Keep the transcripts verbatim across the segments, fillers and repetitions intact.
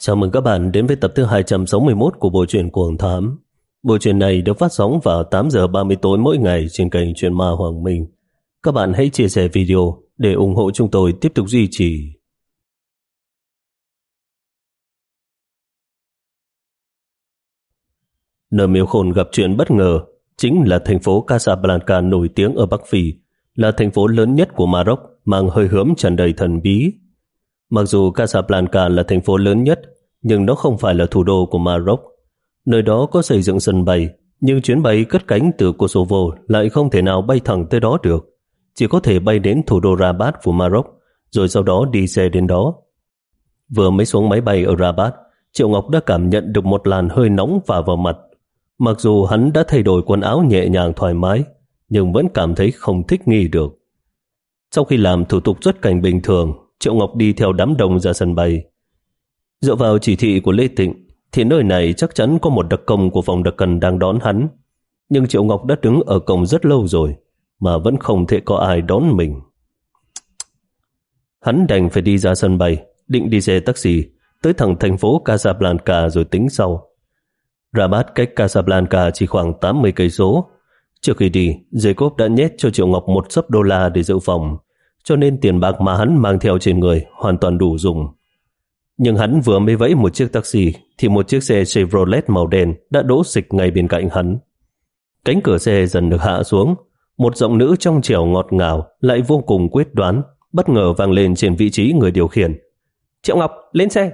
Chào mừng các bạn đến với tập thứ hai trăm sáu mươi mốt của bộ truyện Cuồng Thám. Bộ truyện này được phát sóng vào tám giờ ba mươi tối mỗi ngày trên kênh Truyện Ma Hoàng Minh. Các bạn hãy chia sẻ video để ủng hộ chúng tôi tiếp tục duy trì. Nơi Miêu Khôn gặp chuyện bất ngờ chính là thành phố Casablanca nổi tiếng ở Bắc Phi, là thành phố lớn nhất của Maroc, mang hơi hướng tràn đầy thần bí. Mặc dù Casablanca là thành phố lớn nhất, nhưng nó không phải là thủ đô của Maroc. Nơi đó có xây dựng sân bay, nhưng chuyến bay cất cánh từ Kosovo lại không thể nào bay thẳng tới đó được. Chỉ có thể bay đến thủ đô Rabat của Maroc, rồi sau đó đi xe đến đó. Vừa mới xuống máy bay ở Rabat, Triệu Ngọc đã cảm nhận được một làn hơi nóng phả vào mặt. Mặc dù hắn đã thay đổi quần áo nhẹ nhàng thoải mái, nhưng vẫn cảm thấy không thích nghi được. Sau khi làm thủ tục xuất cảnh bình thường, Triệu Ngọc đi theo đám đông ra sân bay. Dựa vào chỉ thị của Lê Tịnh, thì nơi này chắc chắn có một đặc công của phòng đặc cần đang đón hắn. Nhưng Triệu Ngọc đã đứng ở cổng rất lâu rồi, mà vẫn không thể có ai đón mình. Hắn đành phải đi ra sân bay, định đi xe taxi, tới thẳng thành phố Casablanca rồi tính sau. Rabat cách Casablanca chỉ khoảng tám mươi cây số. Trước khi đi, Jacob đã nhét cho Triệu Ngọc một xấp đô la để dự phòng, cho nên tiền bạc mà hắn mang theo trên người hoàn toàn đủ dùng. Nhưng hắn vừa mới vẫy một chiếc taxi thì một chiếc xe Chevrolet màu đen đã đỗ xịch ngay bên cạnh hắn. Cánh cửa xe dần được hạ xuống, một giọng nữ trong trẻo ngọt ngào lại vô cùng quyết đoán bất ngờ vang lên trên vị trí người điều khiển. Triệu Ngọc, lên xe!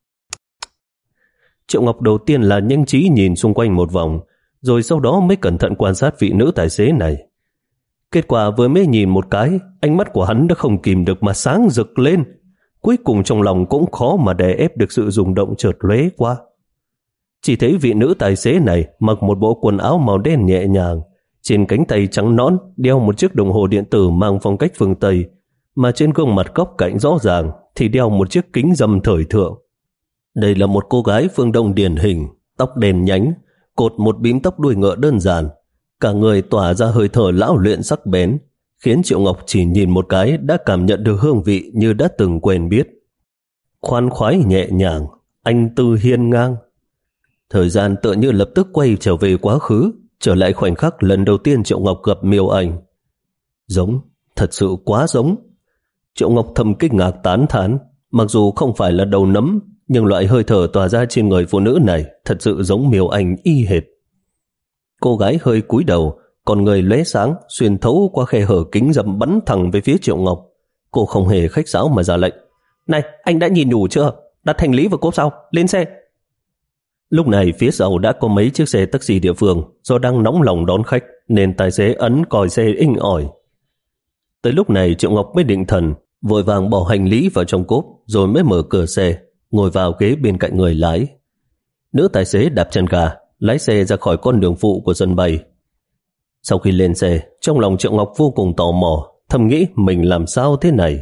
Triệu Ngọc đầu tiên là nhanh trí nhìn xung quanh một vòng, rồi sau đó mới cẩn thận quan sát vị nữ tài xế này. Kết quả vừa mới nhìn một cái, ánh mắt của hắn đã không kìm được mà sáng rực lên. Cuối cùng trong lòng cũng khó mà đè ép được sự rung động chợt lóe qua. Chỉ thấy vị nữ tài xế này mặc một bộ quần áo màu đen nhẹ nhàng, trên cánh tay trắng nõn đeo một chiếc đồng hồ điện tử mang phong cách phương Tây, mà trên gương mặt góc cạnh rõ ràng thì đeo một chiếc kính râm thời thượng. Đây là một cô gái phương Đông điển hình, tóc đen nhánh, cột một bím tóc đuôi ngựa đơn giản, cả người tỏa ra hơi thở lão luyện sắc bén, khiến Triệu Ngọc chỉ nhìn một cái đã cảm nhận được hương vị như đã từng quen biết. Khoan khoái nhẹ nhàng, anh tư hiên ngang. Thời gian tựa như lập tức quay trở về quá khứ, trở lại khoảnh khắc lần đầu tiên Triệu Ngọc gặp Miêu Anh. Giống, thật sự quá giống. Triệu Ngọc thầm kinh ngạc tán thán, mặc dù không phải là đầu nấm, nhưng loại hơi thở tỏa ra trên người phụ nữ này thật sự giống Miêu Anh y hệt. Cô gái hơi cúi đầu, còn người lóe sáng xuyên thấu qua khe hở kính râm bắn thẳng về phía Triệu Ngọc. Cô không hề khách sáo mà ra lệnh. Này, anh đã nhìn đủ chưa? Đặt hành lý vào cốp sau, lên xe. Lúc này phía sau đã có mấy chiếc xe taxi địa phương, do đang nóng lòng đón khách nên tài xế ấn còi xe inh ỏi. Tới lúc này Triệu Ngọc mới định thần, vội vàng bỏ hành lý vào trong cốp rồi mới mở cửa xe, ngồi vào ghế bên cạnh người lái. Nữ tài xế đạp chân ga, lái xe ra khỏi con đường phụ của sân bay. Sau khi lên xe, trong lòng Triệu Ngọc vô cùng tò mò, thầm nghĩ mình làm sao thế này.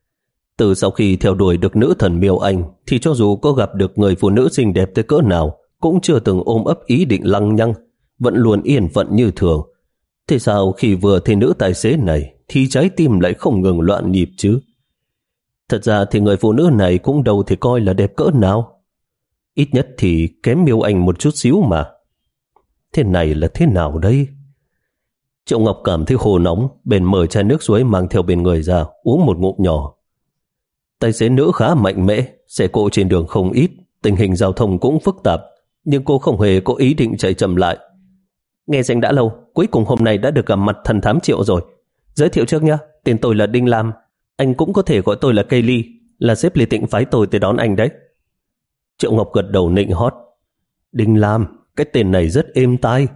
Từ sau khi theo đuổi được nữ thần Miêu Anh, thì cho dù có gặp được người phụ nữ xinh đẹp tới cỡ nào, cũng chưa từng ôm ấp ý định lăng nhăng, vẫn luôn yên phận như thường. Thế sao khi vừa thấy nữ tài xế này, thì trái tim lại không ngừng loạn nhịp chứ? Thật ra thì người phụ nữ này cũng đâu thể coi là đẹp cỡ nào. Ít nhất thì kém Miêu Anh một chút xíu mà. Thế này là thế nào đây? Triệu Ngọc cảm thấy khô nóng, bèn mở chai nước suối mang theo bên người ra, uống một ngụm nhỏ. Tài xế nữ khá mạnh mẽ, xe cộ trên đường không ít, tình hình giao thông cũng phức tạp, nhưng cô không hề có ý định chạy chậm lại. Nghe danh đã lâu, cuối cùng hôm nay đã được gặp mặt thần thám Triệu rồi. Giới thiệu trước nhé, tên tôi là Đinh Lam, anh cũng có thể gọi tôi là Cây Ly, là sếp Lê Tịnh phái tôi tới đón anh đấy. Triệu Ngọc gật đầu nịnh hót. Đinh Lam, cái tên này rất êm tai.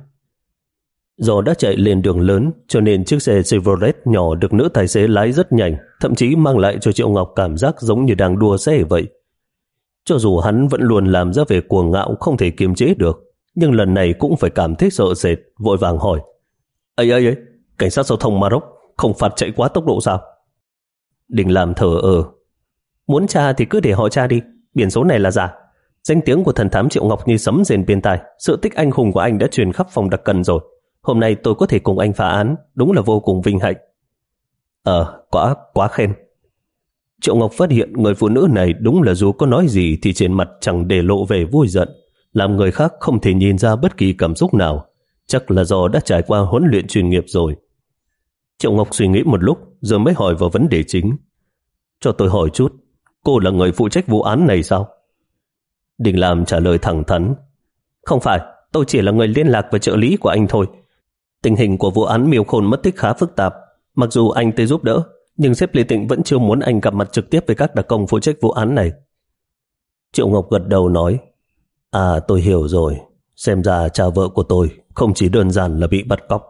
Do đã chạy lên đường lớn, cho nên chiếc xe Chevrolet nhỏ được nữ tài xế lái rất nhanh, thậm chí mang lại cho Triệu Ngọc cảm giác giống như đang đua xe vậy. Cho dù hắn vẫn luôn làm ra vẻ cuồng ngạo không thể kiềm chế được, nhưng lần này cũng phải cảm thấy sợ sệt, vội vàng hỏi. Ây ây ây, cảnh sát giao thông Maroc không phạt chạy quá tốc độ sao? Đinh Lam thở ờ. Muốn tra thì cứ để họ tra đi, biển số này là giả. Danh tiếng của thần thám Triệu Ngọc như sấm rền bên tai, sự tích anh hùng của anh đã truyền khắp phòng đặc cần rồi. Hôm nay tôi có thể cùng anh phá án, đúng là vô cùng vinh hạnh. Ờ, quá, quá khen. Triệu Ngọc phát hiện người phụ nữ này đúng là dù có nói gì thì trên mặt chẳng để lộ vẻ vui giận, làm người khác không thể nhìn ra bất kỳ cảm xúc nào. Chắc là do đã trải qua huấn luyện chuyên nghiệp rồi. Triệu Ngọc suy nghĩ một lúc rồi mới hỏi vào vấn đề chính. Cho tôi hỏi chút, cô là người phụ trách vụ án này sao? Đình Lam trả lời thẳng thắn. Không phải, tôi chỉ là người liên lạc và trợ lý của anh thôi. Tình hình của vụ án Miêu Khôn mất tích khá phức tạp. Mặc dù anh tới giúp đỡ, nhưng sếp Lê Tịnh vẫn chưa muốn anh gặp mặt trực tiếp với các đặc công phụ trách vụ án này. Triệu Ngọc gật đầu nói, à tôi hiểu rồi, xem ra cha vợ của tôi không chỉ đơn giản là bị bắt cóc.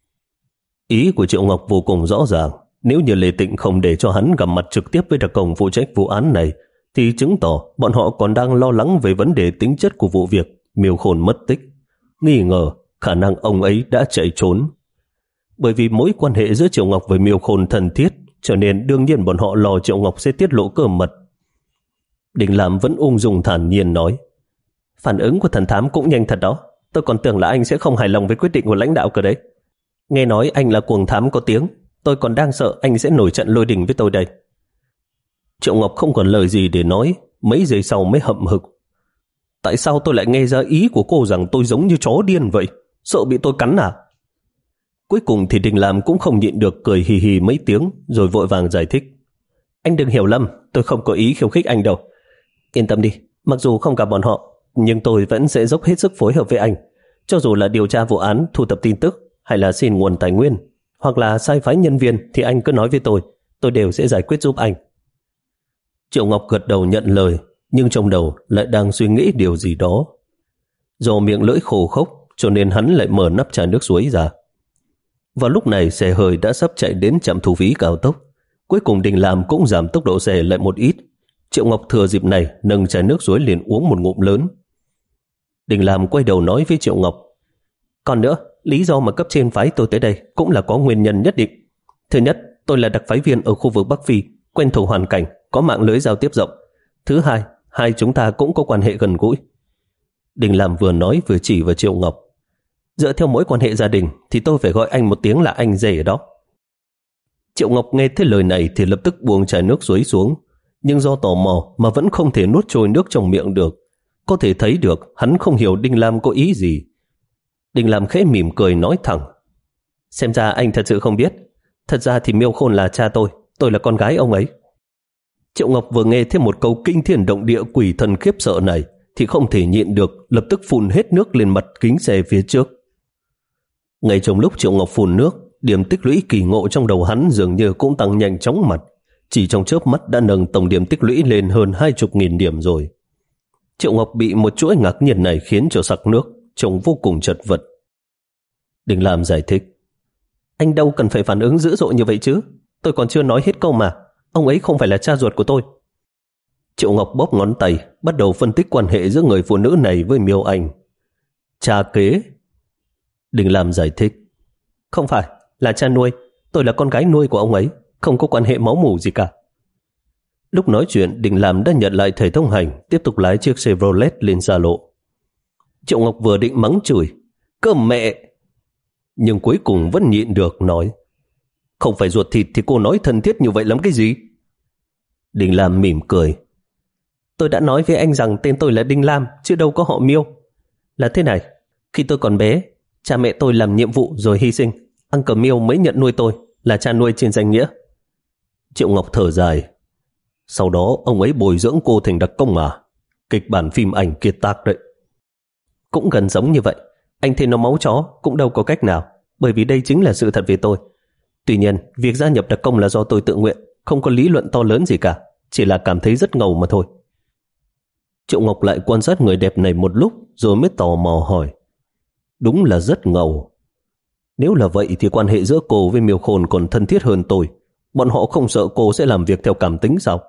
Ý của Triệu Ngọc vô cùng rõ ràng, nếu như Lê Tịnh không để cho hắn gặp mặt trực tiếp với đặc công phụ trách vụ án này, thì chứng tỏ bọn họ còn đang lo lắng về vấn đề tính chất của vụ việc Miêu Khôn mất tích, nghi ngờ khả năng ông ấy đã chạy trốn. Bởi vì mối quan hệ giữa Triệu Ngọc với Miêu Khôn thân thiết, cho nên đương nhiên bọn họ lo Triệu Ngọc sẽ tiết lộ cơ mật. Đình Lam vẫn ung dung thản nhiên nói, phản ứng của thần thám cũng nhanh thật đó. Tôi còn tưởng là anh sẽ không hài lòng với quyết định của lãnh đạo cơ đấy. Nghe nói anh là cuồng thám có tiếng, tôi còn đang sợ anh sẽ nổi trận lôi đình với tôi đây. Triệu Ngọc không còn lời gì để nói, mấy giây sau mới hậm hực. Tại sao tôi lại nghe ra ý của cô rằng tôi giống như chó điên vậy? Sợ bị tôi cắn à? Cuối cùng thì Đình Lam cũng không nhịn được cười hì hì mấy tiếng rồi vội vàng giải thích. Anh đừng hiểu lầm, tôi không có ý khiêu khích anh đâu. Yên tâm đi, mặc dù không gặp bọn họ, nhưng tôi vẫn sẽ dốc hết sức phối hợp với anh. Cho dù là điều tra vụ án, thu thập tin tức, hay là xin nguồn tài nguyên, hoặc là sai phái nhân viên thì anh cứ nói với tôi, tôi đều sẽ giải quyết giúp anh. Triệu Ngọc gật đầu nhận lời, nhưng trong đầu lại đang suy nghĩ điều gì đó. Do miệng lưỡi khô khốc, cho nên hắn lại mở nắp trà nước suối ra. Vào lúc này xe hơi đã sắp chạy đến trạm thu phí cao tốc. Cuối cùng Đình Lam cũng giảm tốc độ xe lại một ít. Triệu Ngọc thừa dịp này nâng chai nước suối liền uống một ngụm lớn. Đình Lam quay đầu nói với Triệu Ngọc, còn nữa, lý do mà cấp trên phái tôi tới đây cũng là có nguyên nhân nhất định. Thứ nhất, tôi là đặc phái viên ở khu vực Bắc Phi, quen thuộc hoàn cảnh, có mạng lưới giao tiếp rộng. Thứ hai, hai chúng ta cũng có quan hệ gần gũi. Đình Lam vừa nói vừa chỉ vào Triệu Ngọc. Dựa theo mối quan hệ gia đình thì tôi phải gọi anh một tiếng là anh rể đó. Triệu Ngọc nghe thấy lời này thì lập tức buông chai nước suối xuống, nhưng do tò mò mà vẫn không thể nuốt trôi nước trong miệng được. Có thể thấy được hắn không hiểu Đình Lam có ý gì. Đình Lam khẽ mỉm cười nói thẳng, xem ra anh thật sự không biết. Thật ra thì Miêu Khôn là cha tôi, tôi là con gái ông ấy. Triệu Ngọc vừa nghe thêm một câu kinh thiên động địa quỷ thần khiếp sợ này thì không thể nhịn được, lập tức phun hết nước lên mặt kính xe phía trước. Ngay trong lúc Triệu Ngọc phun nước, điểm tích lũy kỳ ngộ trong đầu hắn dường như cũng tăng nhanh chóng mặt, chỉ trong chớp mắt đã nâng tổng điểm tích lũy lên hơn hai chục nghìn điểm rồi. Triệu Ngọc bị một chuỗi ngạc nhiên này khiến cho sặc nước, trông vô cùng chật vật. Đình Lam giải thích, anh đâu cần phải phản ứng dữ dội như vậy chứ, tôi còn chưa nói hết câu mà, ông ấy không phải là cha ruột của tôi. Triệu Ngọc bóp ngón tay, bắt đầu phân tích quan hệ giữa người phụ nữ này với Miêu Anh. Cha kế? Đình Lam giải thích, không phải, là cha nuôi, tôi là con gái nuôi của ông ấy, không có quan hệ máu mủ gì cả. Lúc nói chuyện, Đình Lam đã nhận lại thẻ thông hành, tiếp tục lái chiếc Chevrolet lên xa lộ. Triệu Ngọc vừa định mắng chửi, cơm mẹ, nhưng cuối cùng vẫn nhịn được nói, không phải ruột thịt thì cô nói thân thiết như vậy lắm cái gì? Đình Lam mỉm cười, tôi đã nói với anh rằng tên tôi là Đinh Lam, chứ đâu có họ Miêu. Là thế này, khi tôi còn bé, cha mẹ tôi làm nhiệm vụ rồi hy sinh, Uncle Miêu mới nhận nuôi tôi, là cha nuôi trên danh nghĩa. Triệu Ngọc thở dài, sau đó ông ấy bồi dưỡng cô thành đặc công mà, kịch bản phim ảnh kiệt tác đấy. Cũng gần giống như vậy, anh thấy nó máu chó cũng đâu có cách nào, bởi vì đây chính là sự thật về tôi. Tuy nhiên, việc gia nhập đặc công là do tôi tự nguyện, không có lý luận to lớn gì cả, chỉ là cảm thấy rất ngầu mà thôi. Triệu Ngọc lại quan sát người đẹp này một lúc rồi mới tò mò hỏi, đúng là rất ngầu. Nếu là vậy thì quan hệ giữa cô với Miêu Khôn còn thân thiết hơn tôi. Bọn họ không sợ cô sẽ làm việc theo cảm tính sao?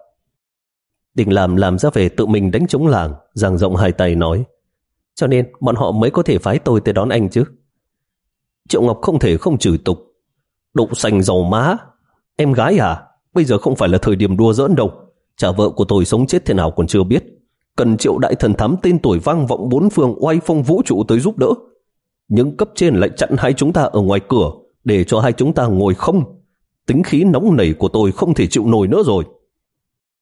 Đình Lam làm ra về tự mình đánh trống làng, dang rộng hai tay nói, cho nên bọn họ mới có thể phái tôi tới đón anh chứ. Triệu Ngọc không thể không chửi tục, đụng xanh dầu má, em gái à, bây giờ không phải là thời điểm đùa giỡn đâu. Cha vợ của tôi sống chết thế nào còn chưa biết, cần Triệu đại thần thám tên tuổi vang vọng bốn phương oai phong vũ trụ tới giúp đỡ. Nhưng cấp trên lại chặn hai chúng ta ở ngoài cửa để cho hai chúng ta ngồi không. Tính khí nóng nảy của tôi không thể chịu nổi nữa rồi.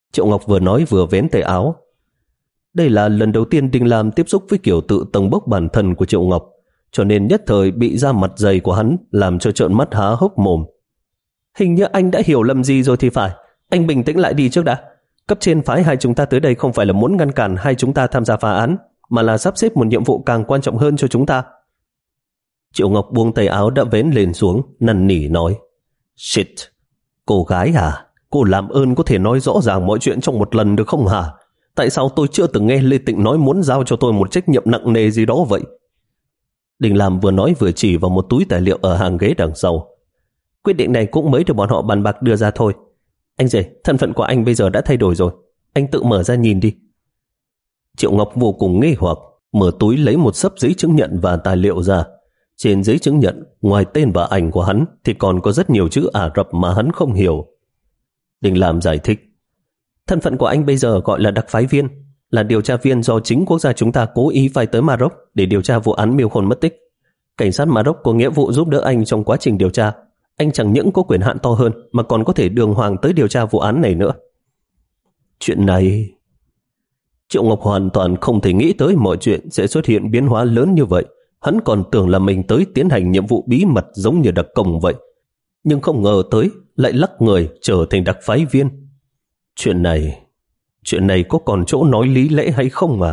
Triệu Ngọc vừa nói vừa vén tay áo. Đây là lần đầu tiên Đinh Lam tiếp xúc với kiểu tự tầng bốc bản thân của Triệu Ngọc, cho nên nhất thời bị da mặt dày của hắn làm cho trợn mắt há hốc mồm. Hình như anh đã hiểu lầm gì rồi thì phải. Anh bình tĩnh lại đi trước đã. Cấp trên phái hai chúng ta tới đây không phải là muốn ngăn cản hai chúng ta tham gia phá án, mà là sắp xếp một nhiệm vụ càng quan trọng hơn cho chúng ta. Triệu Ngọc buông tay áo đã vén lên xuống, năn nỉ nói. Shit, cô gái à, cô làm ơn có thể nói rõ ràng mọi chuyện trong một lần được không hả? Tại sao tôi chưa từng nghe Lê Tịnh nói muốn giao cho tôi một trách nhiệm nặng nề gì đó vậy? Đình Lam vừa nói vừa chỉ vào một túi tài liệu ở hàng ghế đằng sau. Quyết định này cũng mới được bọn họ bàn bạc đưa ra thôi. Anh rể, thân phận của anh bây giờ đã thay đổi rồi. Anh tự mở ra nhìn đi. Triệu Ngọc vô cùng nghi hoặc, mở túi lấy một xấp giấy chứng nhận và tài liệu ra. Trên giấy chứng nhận, ngoài tên và ảnh của hắn thì còn có rất nhiều chữ Ả Rập mà hắn không hiểu. Đình Lam giải thích. Thân phận của anh bây giờ gọi là đặc phái viên, là điều tra viên do chính quốc gia chúng ta cố ý phái tới Maroc để điều tra vụ án Miêu Khôn mất tích. Cảnh sát Maroc có nghĩa vụ giúp đỡ anh trong quá trình điều tra. Anh chẳng những có quyền hạn to hơn mà còn có thể đường hoàng tới điều tra vụ án này nữa. Chuyện này... Triệu Ngọc hoàn toàn không thể nghĩ tới mọi chuyện sẽ xuất hiện biến hóa lớn như vậy. Hắn còn tưởng là mình tới tiến hành nhiệm vụ bí mật giống như đặc công vậy. Nhưng không ngờ tới lại lắc người trở thành đặc phái viên. Chuyện này... Chuyện này có còn chỗ nói lý lẽ hay không mà?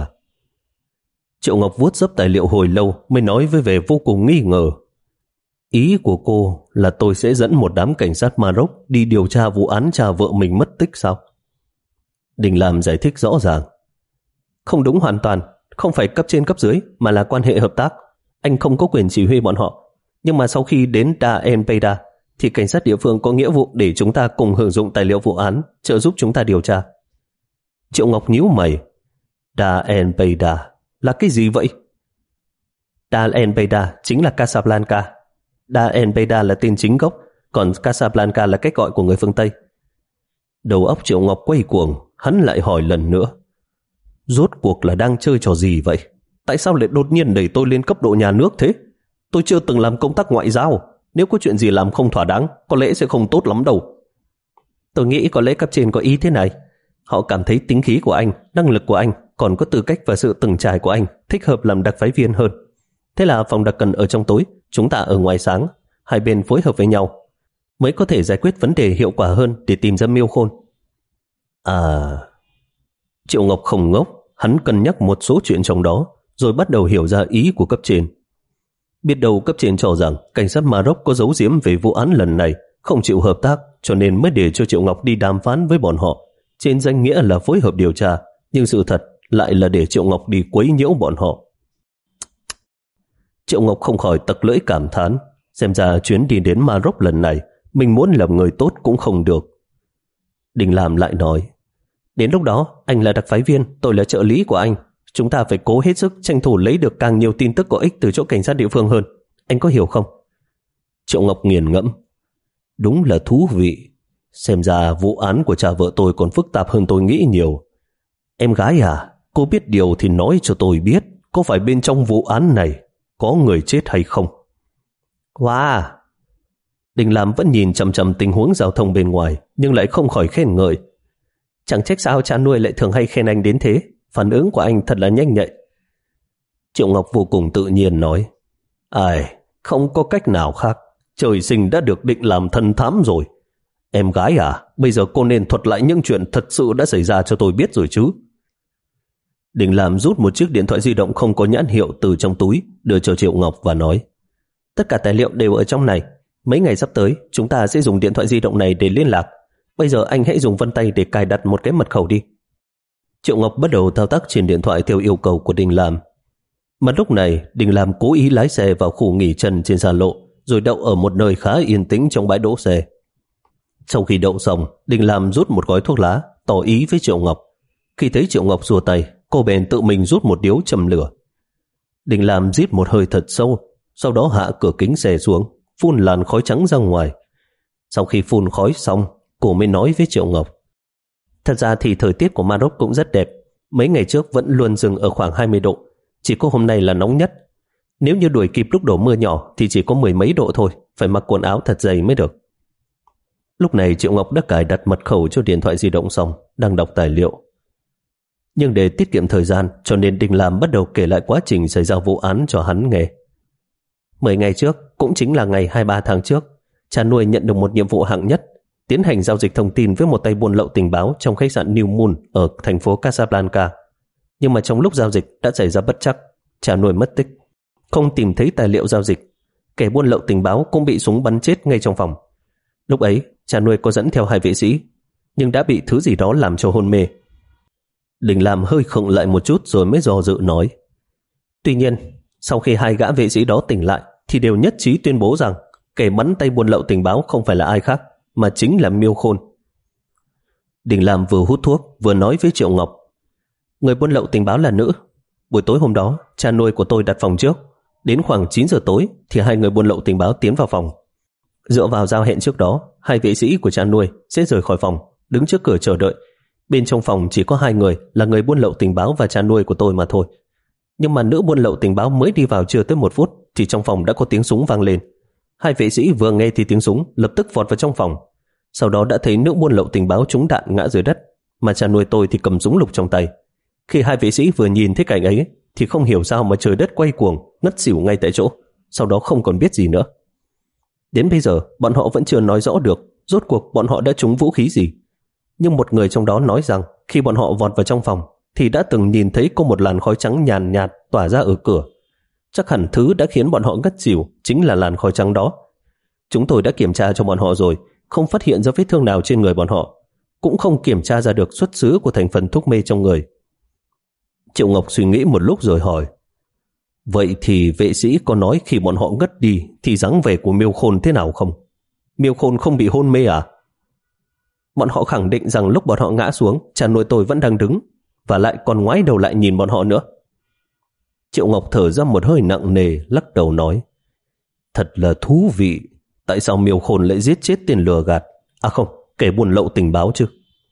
Triệu Ngọc vuốt dấp tài liệu hồi lâu mới nói với vẻ vô cùng nghi ngờ. Ý của cô là tôi sẽ dẫn một đám cảnh sát Maroc đi điều tra vụ án cha vợ mình mất tích sao? Đình Lam giải thích rõ ràng. Không đúng hoàn toàn, không phải cấp trên cấp dưới mà là quan hệ hợp tác. Anh không có quyền chỉ huy bọn họ. Nhưng mà sau khi đến Da El Beida thì cảnh sát địa phương có nghĩa vụ để chúng ta cùng hưởng dụng tài liệu vụ án, trợ giúp chúng ta điều tra. Triệu Ngọc nhíu mày. Da El Beida là cái gì vậy? Da El Beida chính là Casablanca. Da El Beida là tên chính gốc, còn Casablanca là cách gọi của người phương Tây. Đầu óc Triệu Ngọc quay cuồng, hắn lại hỏi lần nữa. Rốt cuộc là đang chơi trò gì vậy? Tại sao lại đột nhiên đẩy tôi lên cấp độ nhà nước thế? Tôi chưa từng làm công tác ngoại giao. Nếu có chuyện gì làm không thỏa đáng, có lẽ sẽ không tốt lắm đâu. Tôi nghĩ có lẽ cấp trên có ý thế này. Họ cảm thấy tính khí của anh, năng lực của anh, còn có tư cách và sự từng trải của anh thích hợp làm đặc phái viên hơn. Thế là phòng đặc cần ở trong tối, chúng ta ở ngoài sáng, hai bên phối hợp với nhau mới có thể giải quyết vấn đề hiệu quả hơn để tìm ra Miêu Khôn. À... Triệu Ngọc không ngốc, hắn cân nhắc một số chuyện trong đó, rồi bắt đầu hiểu ra ý của cấp trên. Biết đâu cấp trên cho rằng cảnh sát Maroc có giấu giếm về vụ án lần này, không chịu hợp tác, cho nên mới để cho Triệu Ngọc đi đàm phán với bọn họ. Trên danh nghĩa là phối hợp điều tra, nhưng sự thật lại là để Triệu Ngọc đi quấy nhiễu bọn họ. Triệu Ngọc không khỏi tặc lưỡi cảm thán, xem ra chuyến đi đến Maroc lần này, mình muốn làm người tốt cũng không được. Đình Lam lại nói, đến lúc đó, anh là đặc phái viên, tôi là trợ lý của anh. Chúng ta phải cố hết sức tranh thủ lấy được càng nhiều tin tức có ích từ chỗ cảnh sát địa phương hơn. Anh có hiểu không? Triệu Ngọc nghiền ngẫm. Đúng là thú vị. Xem ra vụ án của cha vợ tôi còn phức tạp hơn tôi nghĩ nhiều. Em gái à, cô biết điều thì nói cho tôi biết, có phải bên trong vụ án này có người chết hay không? Wow! Đình Lam vẫn nhìn chằm chằm tình huống giao thông bên ngoài, nhưng lại không khỏi khen ngợi. Chẳng trách sao cha nuôi lại thường hay khen anh đến thế. Phản ứng của anh thật là nhanh nhạy. Triệu Ngọc vô cùng tự nhiên nói, ai, không có cách nào khác. Trời sinh đã được định làm thần thám rồi. Em gái à, bây giờ cô nên thuật lại những chuyện thật sự đã xảy ra cho tôi biết rồi chứ. Đình Lam rút một chiếc điện thoại di động không có nhãn hiệu từ trong túi, đưa cho Triệu Ngọc và nói, tất cả tài liệu đều ở trong này. Mấy ngày sắp tới, chúng ta sẽ dùng điện thoại di động này để liên lạc. Bây giờ anh hãy dùng vân tay để cài đặt một cái mật khẩu đi. Triệu Ngọc bắt đầu thao tác trên điện thoại theo yêu cầu của Đình Lam. Mà lúc này, Đình Lam cố ý lái xe vào khu nghỉ chân trên xa lộ, rồi đậu ở một nơi khá yên tĩnh trong bãi đỗ xe. Sau khi đậu xong, Đình Lam rút một gói thuốc lá, tỏ ý với Triệu Ngọc. Khi thấy Triệu Ngọc xua tay, cô bèn tự mình rút một điếu châm lửa. Đình Lam rít một hơi thật sâu, sau đó hạ cửa kính xe xuống, phun làn khói trắng ra ngoài. Sau khi phun khói xong, cô mới nói với Triệu Ngọc. Thật ra thì thời tiết của Maroc cũng rất đẹp. Mấy ngày trước vẫn luôn dừng ở khoảng hai mươi độ. Chỉ có hôm nay là nóng nhất. Nếu như đuổi kịp lúc đổ mưa nhỏ thì chỉ có mười mấy độ thôi. Phải mặc quần áo thật dày mới được. Lúc này Triệu Ngọc đã cài đặt mật khẩu cho điện thoại di động xong, đang đọc tài liệu. Nhưng để tiết kiệm thời gian, cho nên Đình Lam bắt đầu kể lại quá trình xảy ra vụ án cho hắn nghe. Mười ngày trước, cũng chính là ngày hai mươi ba tháng trước, cha nuôi nhận được một nhiệm vụ hạng nhất, tiến hành giao dịch thông tin với một tay buôn lậu tình báo trong khách sạn New Moon ở thành phố Casablanca. Nhưng mà trong lúc giao dịch đã xảy ra bất trắc, cha nuôi mất tích, không tìm thấy tài liệu giao dịch. Kẻ buôn lậu tình báo cũng bị súng bắn chết ngay trong phòng. Lúc ấy, cha nuôi có dẫn theo hai vệ sĩ, nhưng đã bị thứ gì đó làm cho hôn mê. Đình Lam hơi khựng lại một chút rồi mới do dự nói. Tuy nhiên, sau khi hai gã vệ sĩ đó tỉnh lại, thì đều nhất trí tuyên bố rằng kẻ bắn tay buôn lậu tình báo không phải là ai khác, mà chính là Miêu Khôn. Đình Lam vừa hút thuốc vừa nói với Triệu Ngọc. Người buôn lậu tình báo là nữ. Buổi tối hôm đó, cha nuôi của tôi đặt phòng trước. Đến khoảng chín giờ tối thì hai người buôn lậu tình báo tiến vào phòng. Dựa vào giao hẹn trước đó, hai vệ sĩ của cha nuôi sẽ rời khỏi phòng, đứng trước cửa chờ đợi. Bên trong phòng chỉ có hai người là người buôn lậu tình báo và cha nuôi của tôi mà thôi. Nhưng mà nữ buôn lậu tình báo mới đi vào chưa tới một phút thì trong phòng đã có tiếng súng vang lên. Hai vệ sĩ vừa nghe thì tiếng súng lập tức vọt vào trong phòng. Sau đó đã thấy nữ buôn lậu tình báo trúng đạn ngã dưới đất, mà cha nuôi tôi thì cầm súng lục trong tay. Khi hai vệ sĩ vừa nhìn thấy cảnh ấy thì không hiểu sao mà trời đất quay cuồng, ngất xỉu ngay tại chỗ, sau đó không còn biết gì nữa. Đến bây giờ bọn họ vẫn chưa nói rõ được rốt cuộc bọn họ đã trúng vũ khí gì. Nhưng một người trong đó nói rằng khi bọn họ vọt vào trong phòng thì đã từng nhìn thấy có một làn khói trắng nhàn nhạt tỏa ra ở cửa. Chắc hẳn thứ đã khiến bọn họ ngất xỉu chính là làn khói trắng đó. Chúng tôi đã kiểm tra cho bọn họ rồi, không phát hiện ra vết thương nào trên người bọn họ, cũng không kiểm tra ra được xuất xứ của thành phần thuốc mê trong người. Triệu Ngọc suy nghĩ một lúc rồi hỏi. Vậy thì vệ sĩ có nói khi bọn họ ngất đi thì dáng vẻ của Miêu Khôn thế nào không? Miêu Khôn không bị hôn mê à? Bọn họ khẳng định rằng lúc bọn họ ngã xuống, cha nuôi tôi vẫn đang đứng, và lại còn ngoái đầu lại nhìn bọn họ nữa. Triệu Ngọc thở ra một hơi nặng nề, lắc đầu nói. Thật là thú vị, tại sao Miêu Khôn lại giết chết tên lừa gạt? À không, kẻ buôn lậu tình báo chứ?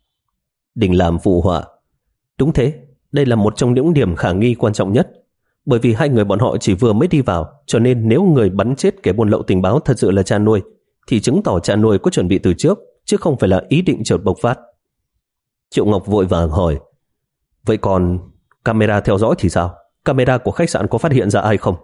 Đình Lam phụ họa. Đúng thế, đây là một trong những điểm khả nghi quan trọng nhất. Bởi vì hai người bọn họ chỉ vừa mới đi vào, cho nên nếu người bắn chết kẻ buôn lậu tình báo thật sự là cha nuôi, thì chứng tỏ cha nuôi có chuẩn bị từ trước, chứ không phải là ý định chợt bộc phát. Triệu Ngọc vội vàng hỏi. Vậy còn camera theo dõi thì sao? Camera của khách sạn có phát hiện ra ai không?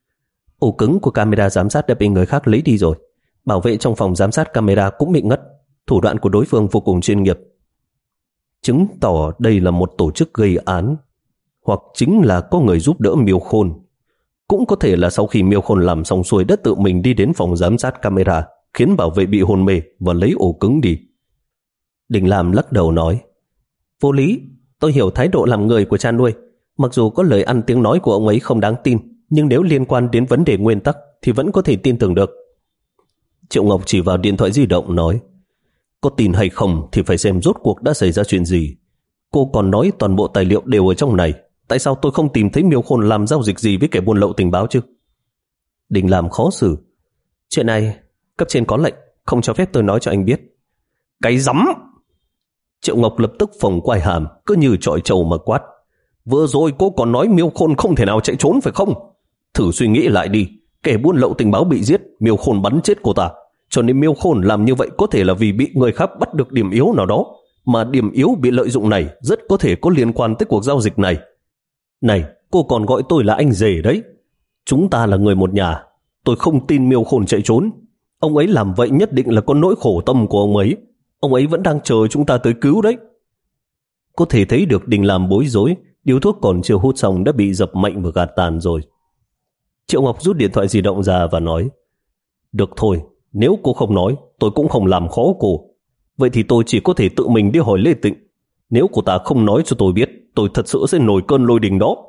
Ổ cứng của camera giám sát đã bị người khác lấy đi rồi. Bảo vệ trong phòng giám sát camera cũng bị ngất. Thủ đoạn của đối phương vô cùng chuyên nghiệp. Chứng tỏ đây là một tổ chức gây án, hoặc chính là có người giúp đỡ Miêu Khôn. Cũng có thể là sau khi Miêu Khôn làm xong xuôi đã tự mình đi đến phòng giám sát camera, khiến bảo vệ bị hôn mê và lấy ổ cứng đi. Đình Lam lắc đầu nói. Vô lý, tôi hiểu thái độ làm người của cha nuôi. Mặc dù có lời ăn tiếng nói của ông ấy không đáng tin, nhưng nếu liên quan đến vấn đề nguyên tắc thì vẫn có thể tin tưởng được. Triệu Ngọc chỉ vào điện thoại di động nói. Có tin hay không thì phải xem rốt cuộc đã xảy ra chuyện gì. Cô còn nói toàn bộ tài liệu đều ở trong này. Tại sao tôi không tìm thấy Miêu Khôn làm giao dịch gì với kẻ buôn lậu tình báo chứ? Đình Lam khó xử. Chuyện này cấp trên có lệnh, không cho phép tôi nói cho anh biết. Cái rắm! Triệu Ngọc lập tức phồng quai hàm, cứ như chọi trâu mà quát. Vừa rồi cô còn nói Miêu Khôn không thể nào chạy trốn phải không? Thử suy nghĩ lại đi. Kẻ buôn lậu tình báo bị giết, Miêu Khôn bắn chết cô ta. Cho nên Miêu Khôn làm như vậy có thể là vì bị người khác bắt được điểm yếu nào đó. Mà điểm yếu bị lợi dụng này rất có thể có liên quan tới cuộc giao dịch này. Này, cô còn gọi tôi là anh rể đấy. Chúng ta là người một nhà. Tôi không tin Miêu Khôn chạy trốn. Ông ấy làm vậy nhất định là có nỗi khổ tâm của ông ấy. Ông ấy vẫn đang chờ chúng ta tới cứu đấy. Có thể thấy được Đình Lam bối rối. Điếu thuốc còn chưa hút xong đã bị dập mạnh và gạt tàn rồi. Triệu Ngọc rút điện thoại di động ra và nói. Được thôi, nếu cô không nói, tôi cũng không làm khó cô. Vậy thì tôi chỉ có thể tự mình đi hỏi Lê Tịnh. Nếu cô ta không nói cho tôi biết, tôi thật sự sẽ nổi cơn lôi đình đó.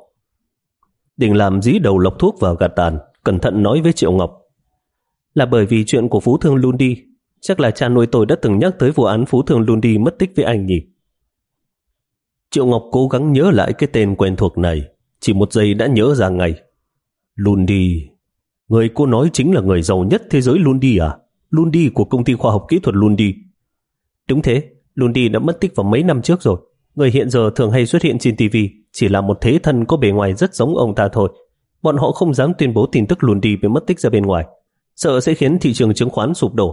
Đình Lam dí đầu lọc thuốc vào gạt tàn, cẩn thận nói với Triệu Ngọc. Là bởi vì chuyện của Phú Thương Lundi. Chắc là cha nuôi tôi đã từng nhắc tới vụ án Phú Thương Lundi mất tích với anh nhỉ? Triệu Ngọc cố gắng nhớ lại cái tên quen thuộc này. Chỉ một giây đã nhớ ra ngay. Lundi. Người cô nói chính là người giàu nhất thế giới Lundi à? Lundi của công ty khoa học kỹ thuật Lundi. Đúng thế, Lundi đã mất tích vào mấy năm trước rồi. Người hiện giờ thường hay xuất hiện trên ti vi chỉ là một thế thân có bề ngoài rất giống ông ta thôi. Bọn họ không dám tuyên bố tin tức Lundi bị mất tích ra bên ngoài, sợ sẽ khiến thị trường chứng khoán sụp đổ.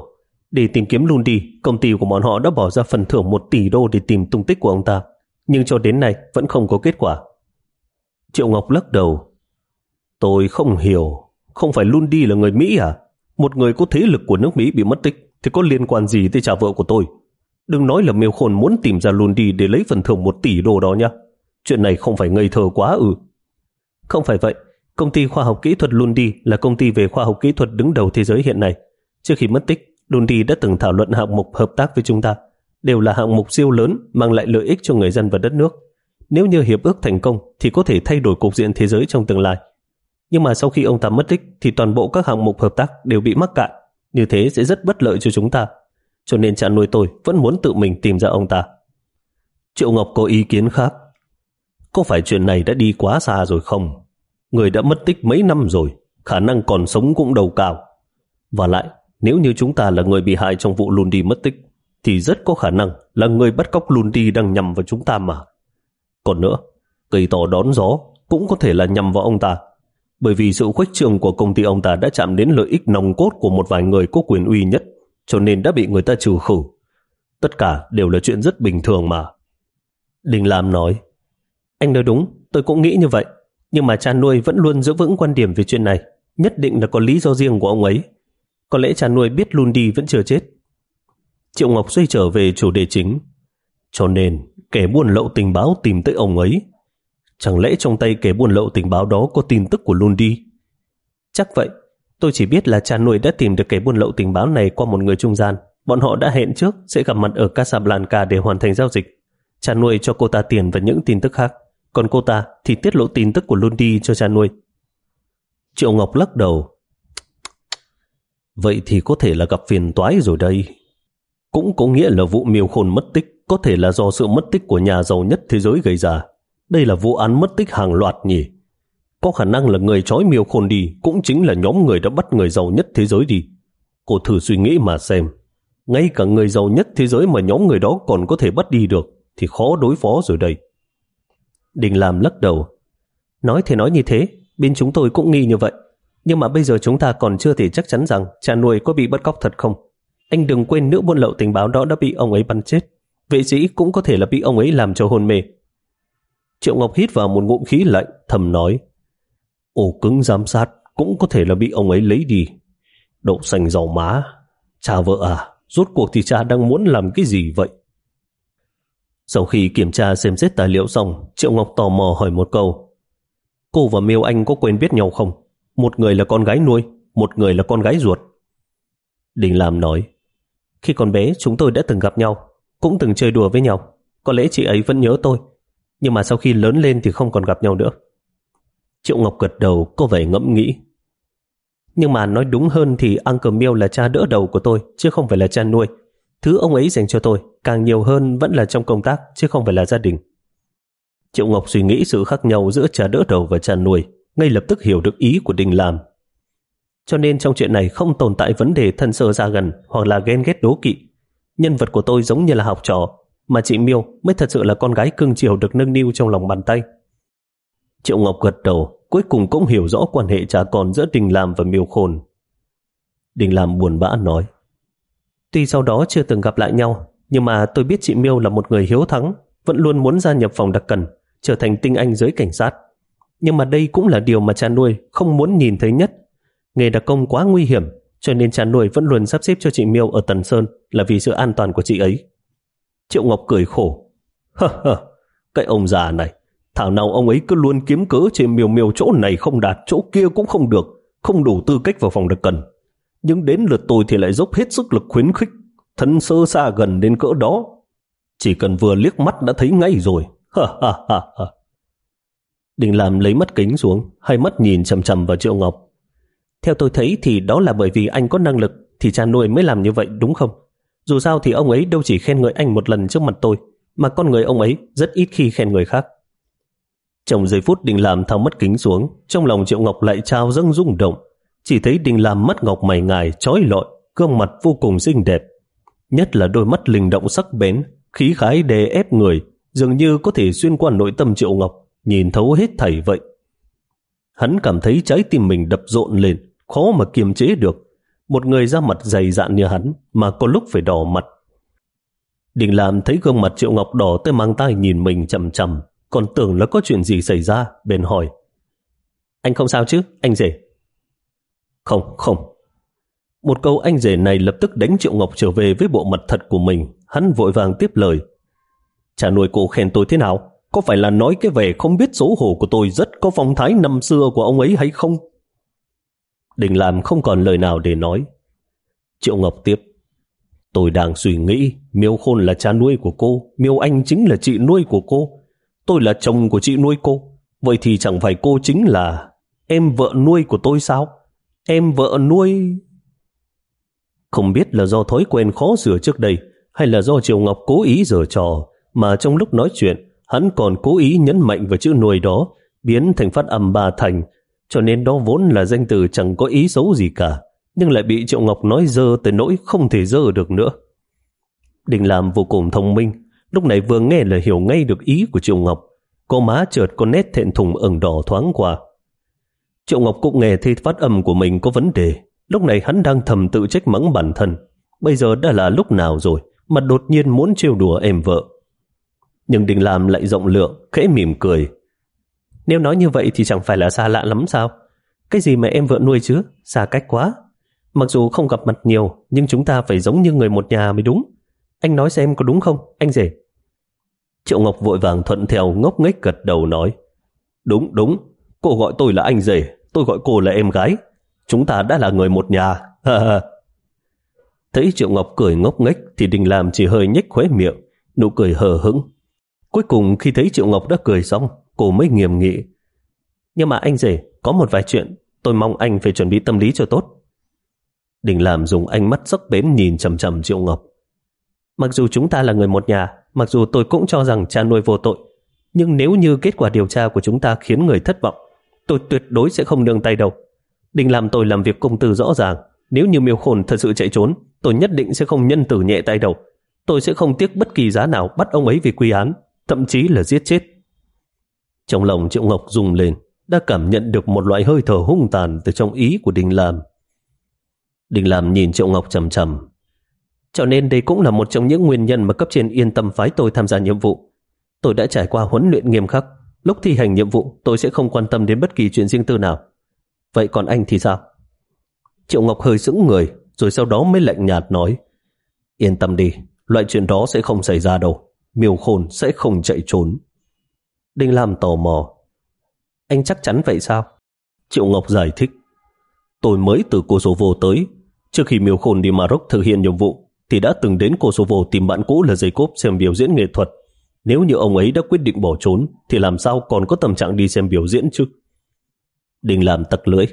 Để tìm kiếm Lundi, công ty của bọn họ đã bỏ ra phần thưởng một tỷ đô để tìm tung tích của ông ta, nhưng cho đến nay vẫn không có kết quả. Triệu Ngọc lắc đầu. Tôi không hiểu, không phải Lundi là người Mỹ à? Một người có thế lực của nước Mỹ bị mất tích thì có liên quan gì tới cha vợ của tôi? Đừng nói là Miêu Khôn muốn tìm ra Lundi để lấy phần thưởng một tỷ đô đó nhá. Chuyện này không phải ngây thơ quá ư? Không phải vậy. Công ty khoa học kỹ thuật Lundi là công ty về khoa học kỹ thuật đứng đầu thế giới hiện nay. Trước khi mất tích, Lundi đã từng thảo luận hạng mục hợp tác với chúng ta. Đều là hạng mục siêu lớn mang lại lợi ích cho người dân và đất nước. Nếu như hiệp ước thành công thì có thể thay đổi cục diện thế giới trong tương lai. Nhưng mà sau khi ông ta mất tích thì toàn bộ các hạng mục hợp tác đều bị mắc cạn. Như thế sẽ rất bất lợi cho chúng ta. Cho nên cha nuôi tôi vẫn muốn tự mình tìm ra ông ta. Triệu Ngọc có ý kiến khác. Có phải chuyện này đã đi quá xa rồi không? Người đã mất tích mấy năm rồi, khả năng còn sống cũng đâu cao. Và lại, nếu như chúng ta là người bị hại trong vụ Lundi mất tích, thì rất có khả năng là người bắt cóc Lundi đang nhằm vào chúng ta mà. Còn nữa, cây to đón gió cũng có thể là nhằm vào ông ta, bởi vì sự khuếch trương của công ty ông ta đã chạm đến lợi ích nòng cốt của một vài người có quyền uy nhất, cho nên đã bị người ta trừ khử. Tất cả đều là chuyện rất bình thường mà. Đình Lam nói, anh nói đúng, tôi cũng nghĩ như vậy, nhưng mà cha nuôi vẫn luôn giữ vững quan điểm về chuyện này, nhất định là có lý do riêng của ông ấy. Có lẽ cha nuôi biết Lundi vẫn chưa chết. Triệu Ngọc xoay trở về chủ đề chính. Cho nên, kẻ buôn lậu tình báo tìm tới ông ấy. Chẳng lẽ trong tay kẻ buôn lậu tình báo đó có tin tức của Lundi? Chắc vậy. Tôi chỉ biết là cha nuôi đã tìm được kẻ buôn lậu tình báo này qua một người trung gian. Bọn họ đã hẹn trước sẽ gặp mặt ở Casablanca để hoàn thành giao dịch. Cha nuôi cho cô ta tiền và những tin tức khác, còn cô ta thì tiết lộ tin tức của Lundi cho cha nuôi. Triệu Ngọc lắc đầu. Vậy thì có thể là gặp phiền toái rồi đây. Cũng có nghĩa là vụ Miêu Khôn mất tích có thể là do sự mất tích của nhà giàu nhất thế giới gây ra. Đây là vụ án mất tích hàng loạt nhỉ? Có khả năng là người trói Miêu Khôn đi cũng chính là nhóm người đã bắt người giàu nhất thế giới đi. Cô thử suy nghĩ mà xem. Ngay cả người giàu nhất thế giới mà nhóm người đó còn có thể bắt đi được thì khó đối phó rồi đây. Đình Lam lắc đầu. Nói thì nói như thế, bên chúng tôi cũng nghi như vậy. Nhưng mà bây giờ chúng ta còn chưa thể chắc chắn rằng cha nuôi có bị bắt cóc thật không. Anh đừng quên nữ buôn lậu tình báo đó đã bị ông ấy bắn chết. Vệ sĩ cũng có thể là bị ông ấy làm cho hôn mê. Triệu Ngọc hít vào một ngụm khí lạnh, thầm nói. Ổ cứng giám sát cũng có thể là bị ông ấy lấy đi. Đậu xanh dầu má. Cha vợ à, rốt cuộc thì cha đang muốn làm cái gì vậy? Sau khi kiểm tra xem xét tài liệu xong, Triệu Ngọc tò mò hỏi một câu. Cô và Miêu Anh có quen biết nhau không? Một người là con gái nuôi, một người là con gái ruột. Đình Lam nói. Khi còn bé chúng tôi đã từng gặp nhau, cũng từng chơi đùa với nhau. Có lẽ chị ấy vẫn nhớ tôi, nhưng mà sau khi lớn lên thì không còn gặp nhau nữa. Triệu Ngọc gật đầu, có vẻ ngẫm nghĩ. Nhưng mà nói đúng hơn thì Uncle Miêu là cha đỡ đầu của tôi, chứ không phải là cha nuôi. Thứ ông ấy dành cho tôi càng nhiều hơn vẫn là trong công tác, chứ không phải là gia đình. Triệu Ngọc suy nghĩ sự khác nhau giữa cha đỡ đầu và cha nuôi, ngay lập tức hiểu được ý của Đình Lam. Cho nên trong chuyện này không tồn tại vấn đề thân sơ ra gần hoặc là ghen ghét đố kỵ. Nhân vật của tôi giống như là học trò, mà chị Miêu mới thật sự là con gái cưng chiều được nâng niu trong lòng bàn tay. Triệu Ngọc gật đầu, cuối cùng cũng hiểu rõ quan hệ cha con giữa Đình Lam và Miêu Khôn. Đình Lam buồn bã nói. Tuy sau đó chưa từng gặp lại nhau, nhưng mà tôi biết chị Miêu là một người hiếu thắng, vẫn luôn muốn gia nhập phòng đặc cần, trở thành tinh anh giới cảnh sát. Nhưng mà đây cũng là điều mà cha nuôi không muốn nhìn thấy nhất. Nghề đặc công quá nguy hiểm, cho nên cha nuôi vẫn luôn sắp xếp cho chị Miêu ở Tần Sơn là vì sự an toàn của chị ấy. Triệu Ngọc cười khổ. Hơ hơ, cái ông già này, thảo nào ông ấy cứ luôn kiếm cớ chị Miêu Miêu chỗ này không đạt, chỗ kia cũng không được, không đủ tư cách vào phòng đặc cần. Nhưng đến lượt tôi thì lại dốc hết sức lực khuyến khích, thân sơ xa gần đến cỡ đó. Chỉ cần vừa liếc mắt đã thấy ngay rồi. Ha ha ha ha. Đình Lam lấy mắt kính xuống, hai mắt nhìn chằm chằm vào Triệu Ngọc. Theo tôi thấy thì đó là bởi vì anh có năng lực thì cha nuôi mới làm như vậy đúng không? Dù sao thì ông ấy đâu chỉ khen ngợi anh một lần trước mặt tôi, mà con người ông ấy rất ít khi khen người khác. Trong giây phút Đình Lam tháo mắt kính xuống, trong lòng Triệu Ngọc lại trao dâng rung động. Chỉ thấy Đình Lam mắt ngọc mày ngài chói lọi, gương mặt vô cùng xinh đẹp. Nhất là đôi mắt linh động sắc bén, khí khái đè ép người, dường như có thể xuyên qua nội tâm Triệu Ngọc, nhìn thấu hết thảy vậy. Hắn cảm thấy trái tim mình đập rộn lên, khó mà kiềm chế được. một người da mặt dày dạn như hắn mà có lúc phải đỏ mặt. Đình Lam thấy gương mặt Triệu Ngọc đỏ tới mang tai nhìn mình chằm chằm, còn tưởng là có chuyện gì xảy ra, bèn hỏi: Anh không sao chứ, anh rể? Không, không. Một câu anh rể này lập tức đánh Triệu Ngọc trở về với bộ mặt thật của mình. Hắn vội vàng tiếp lời: Cha nuôi cô khen tôi thế nào? Có phải là nói cái vẻ không biết xấu hổ của tôi rất có phong thái năm xưa của ông ấy hay không? Đình Lam không còn lời nào để nói. Triệu Ngọc tiếp: Tôi đang suy nghĩ, Miêu Khôn là cha nuôi của cô, Miêu Anh chính là chị nuôi của cô, tôi là chồng của chị nuôi cô. Vậy thì chẳng phải cô chính là em vợ nuôi của tôi sao? Em vợ nuôi... Không biết là do thói quen khó sửa trước đây hay là do Triệu Ngọc cố ý giở trò, mà trong lúc nói chuyện hắn còn cố ý nhấn mạnh vào chữ nuôi đó, biến thành phát âm ba thành, cho nên đó vốn là danh từ chẳng có ý xấu gì cả, nhưng lại bị Triệu Ngọc nói dơ tới nỗi không thể dơ được nữa. Đình Lam vô cùng thông minh, lúc này vừa nghe là hiểu ngay được ý của Triệu Ngọc. Cô má chợt có nét thẹn thùng ửng đỏ thoáng qua. Triệu Ngọc cũng nghe thấy phát âm của mình có vấn đề. Lúc này hắn đang thầm tự trách mắng bản thân. Bây giờ đã là lúc nào rồi mà đột nhiên muốn trêu đùa em vợ. Nhưng Đình Lam lại rộng lượng, khẽ mỉm cười. Nếu nói như vậy thì chẳng phải là xa lạ lắm sao? Cái gì mà em vợ nuôi chứ? Xa cách quá. Mặc dù không gặp mặt nhiều, nhưng chúng ta phải giống như người một nhà mới đúng. Anh nói xem có đúng không, anh rể? Triệu Ngọc vội vàng thuận theo, ngốc nghếch gật đầu nói: Đúng, đúng. Cô gọi tôi là anh rể, tôi gọi cô là em gái. Chúng ta đã là người một nhà. Thấy Triệu Ngọc cười ngốc nghếch thì Đình Lam chỉ hơi nhếch khóe miệng, nụ cười hờ hững. Cuối cùng khi thấy Triệu Ngọc đã cười xong, cô mới nghiêm nghị: Nhưng mà anh rể, có một vài chuyện tôi mong anh phải chuẩn bị tâm lý cho tốt. Đình Lam dùng ánh mắt sắc bén nhìn chằm chằm Triệu Ngọc. Mặc dù chúng ta là người một nhà, mặc dù tôi cũng cho rằng cha nuôi vô tội, nhưng nếu như kết quả điều tra của chúng ta khiến người thất vọng, tôi tuyệt đối sẽ không nương tay đâu. Đình Lam tôi làm việc công tư rõ ràng, nếu như Miêu Khôn thật sự chạy trốn, tôi nhất định sẽ không nhân từ nhẹ tay đâu. Tôi sẽ không tiếc bất kỳ giá nào bắt ông ấy vì quy án, thậm chí là giết chết. Trong lòng Triệu Ngọc rung lên, đã cảm nhận được một loại hơi thở hung tàn từ trong ý của Đình Lam. Đình Lam nhìn Triệu Ngọc chằm chằm. Cho nên đây cũng là một trong những nguyên nhân mà cấp trên yên tâm phái tôi tham gia nhiệm vụ. Tôi đã trải qua huấn luyện nghiêm khắc, lúc thi hành nhiệm vụ tôi sẽ không quan tâm đến bất kỳ chuyện riêng tư nào. Vậy còn anh thì sao? Triệu Ngọc hơi sững người, rồi sau đó mới lạnh nhạt nói: Yên tâm đi, loại chuyện đó sẽ không xảy ra đâu. Miêu Khôn sẽ không chạy trốn. Đinh Lam tò mò: Anh chắc chắn vậy sao? Triệu Ngọc giải thích: Tôi mới từ Kosovo tới. Trước khi Miêu Khôn đi Maroc thực hiện nhiệm vụ thì đã từng đến Kosovo tìm bạn cũ là Jacob xem biểu diễn nghệ thuật. Nếu như ông ấy đã quyết định bỏ trốn thì làm sao còn có tâm trạng đi xem biểu diễn chứ? Đinh Lam tặc lưỡi: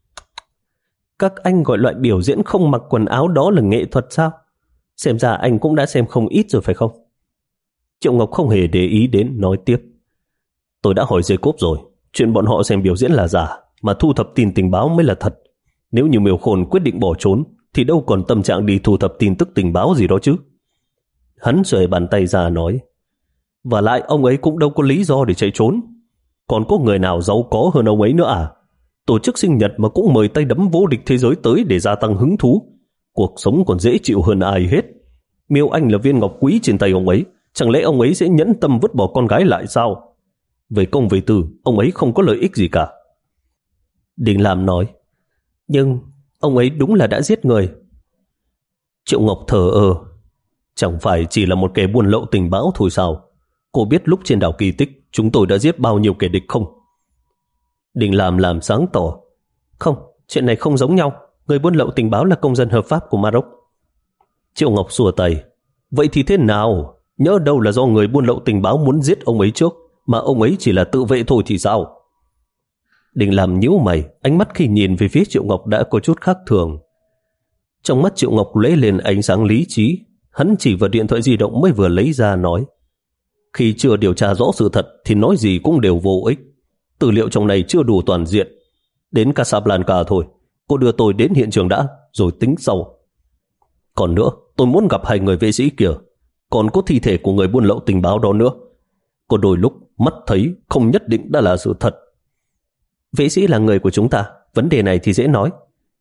Các anh gọi loại biểu diễn không mặc quần áo đó là nghệ thuật sao? Xem ra anh cũng đã xem không ít rồi phải không? Triệu Ngọc không hề để ý đến, nói tiếp: Tôi đã hỏi Jacob rồi, chuyện bọn họ xem biểu diễn là giả, mà thu thập tin tình báo mới là thật. Nếu như Miêu Khôn quyết định bỏ trốn thì đâu còn tâm trạng đi thu thập tin tức tình báo gì đó chứ. Hắn xuề bàn tay ra nói: Và lại ông ấy cũng đâu có lý do để chạy trốn. Còn có người nào giàu có hơn ông ấy nữa à? Tổ chức sinh nhật mà cũng mời tay đấm vô địch thế giới tới để gia tăng hứng thú. Cuộc sống còn dễ chịu hơn ai hết. Miêu Anh là viên ngọc quý trên tay ông ấy, chẳng lẽ ông ấy sẽ nhẫn tâm vứt bỏ con gái lại sao? Về công về tư, ông ấy không có lợi ích gì cả. Đình Lam nói: Nhưng ông ấy đúng là đã giết người. Triệu Ngọc thờ ơ: Chẳng phải chỉ là một kẻ buôn lậu tình báo thôi sao? Cô biết lúc trên đảo Kỳ Tích chúng tôi đã giết bao nhiêu kẻ địch không? Đình Lam làm sáng tỏ: Không, chuyện này không giống nhau. Người buôn lậu tình báo là công dân hợp pháp của Maroc. Triệu Ngọc xua tay: Vậy thì thế nào? Nhớ đâu là do người buôn lậu tình báo muốn giết ông ấy trước, mà ông ấy chỉ là tự vệ thôi thì sao? Đình Lam nhíu mày, ánh mắt khi nhìn về phía Triệu Ngọc đã có chút khác thường. Trong mắt Triệu Ngọc lóe lên ánh sáng lý trí, hắn chỉ vào điện thoại di động mới vừa lấy ra nói: Khi chưa điều tra rõ sự thật thì nói gì cũng đều vô ích. Tư liệu trong này chưa đủ toàn diện. Đến Casablanca thôi, cô đưa tôi đến hiện trường đã, rồi tính sau. Còn nữa, tôi muốn gặp hai người vệ sĩ kia, còn có thi thể của người buôn lậu tình báo đó nữa. Có đôi lúc mắt thấy không nhất định đã là sự thật. Vệ sĩ là người của chúng ta, vấn đề này thì dễ nói.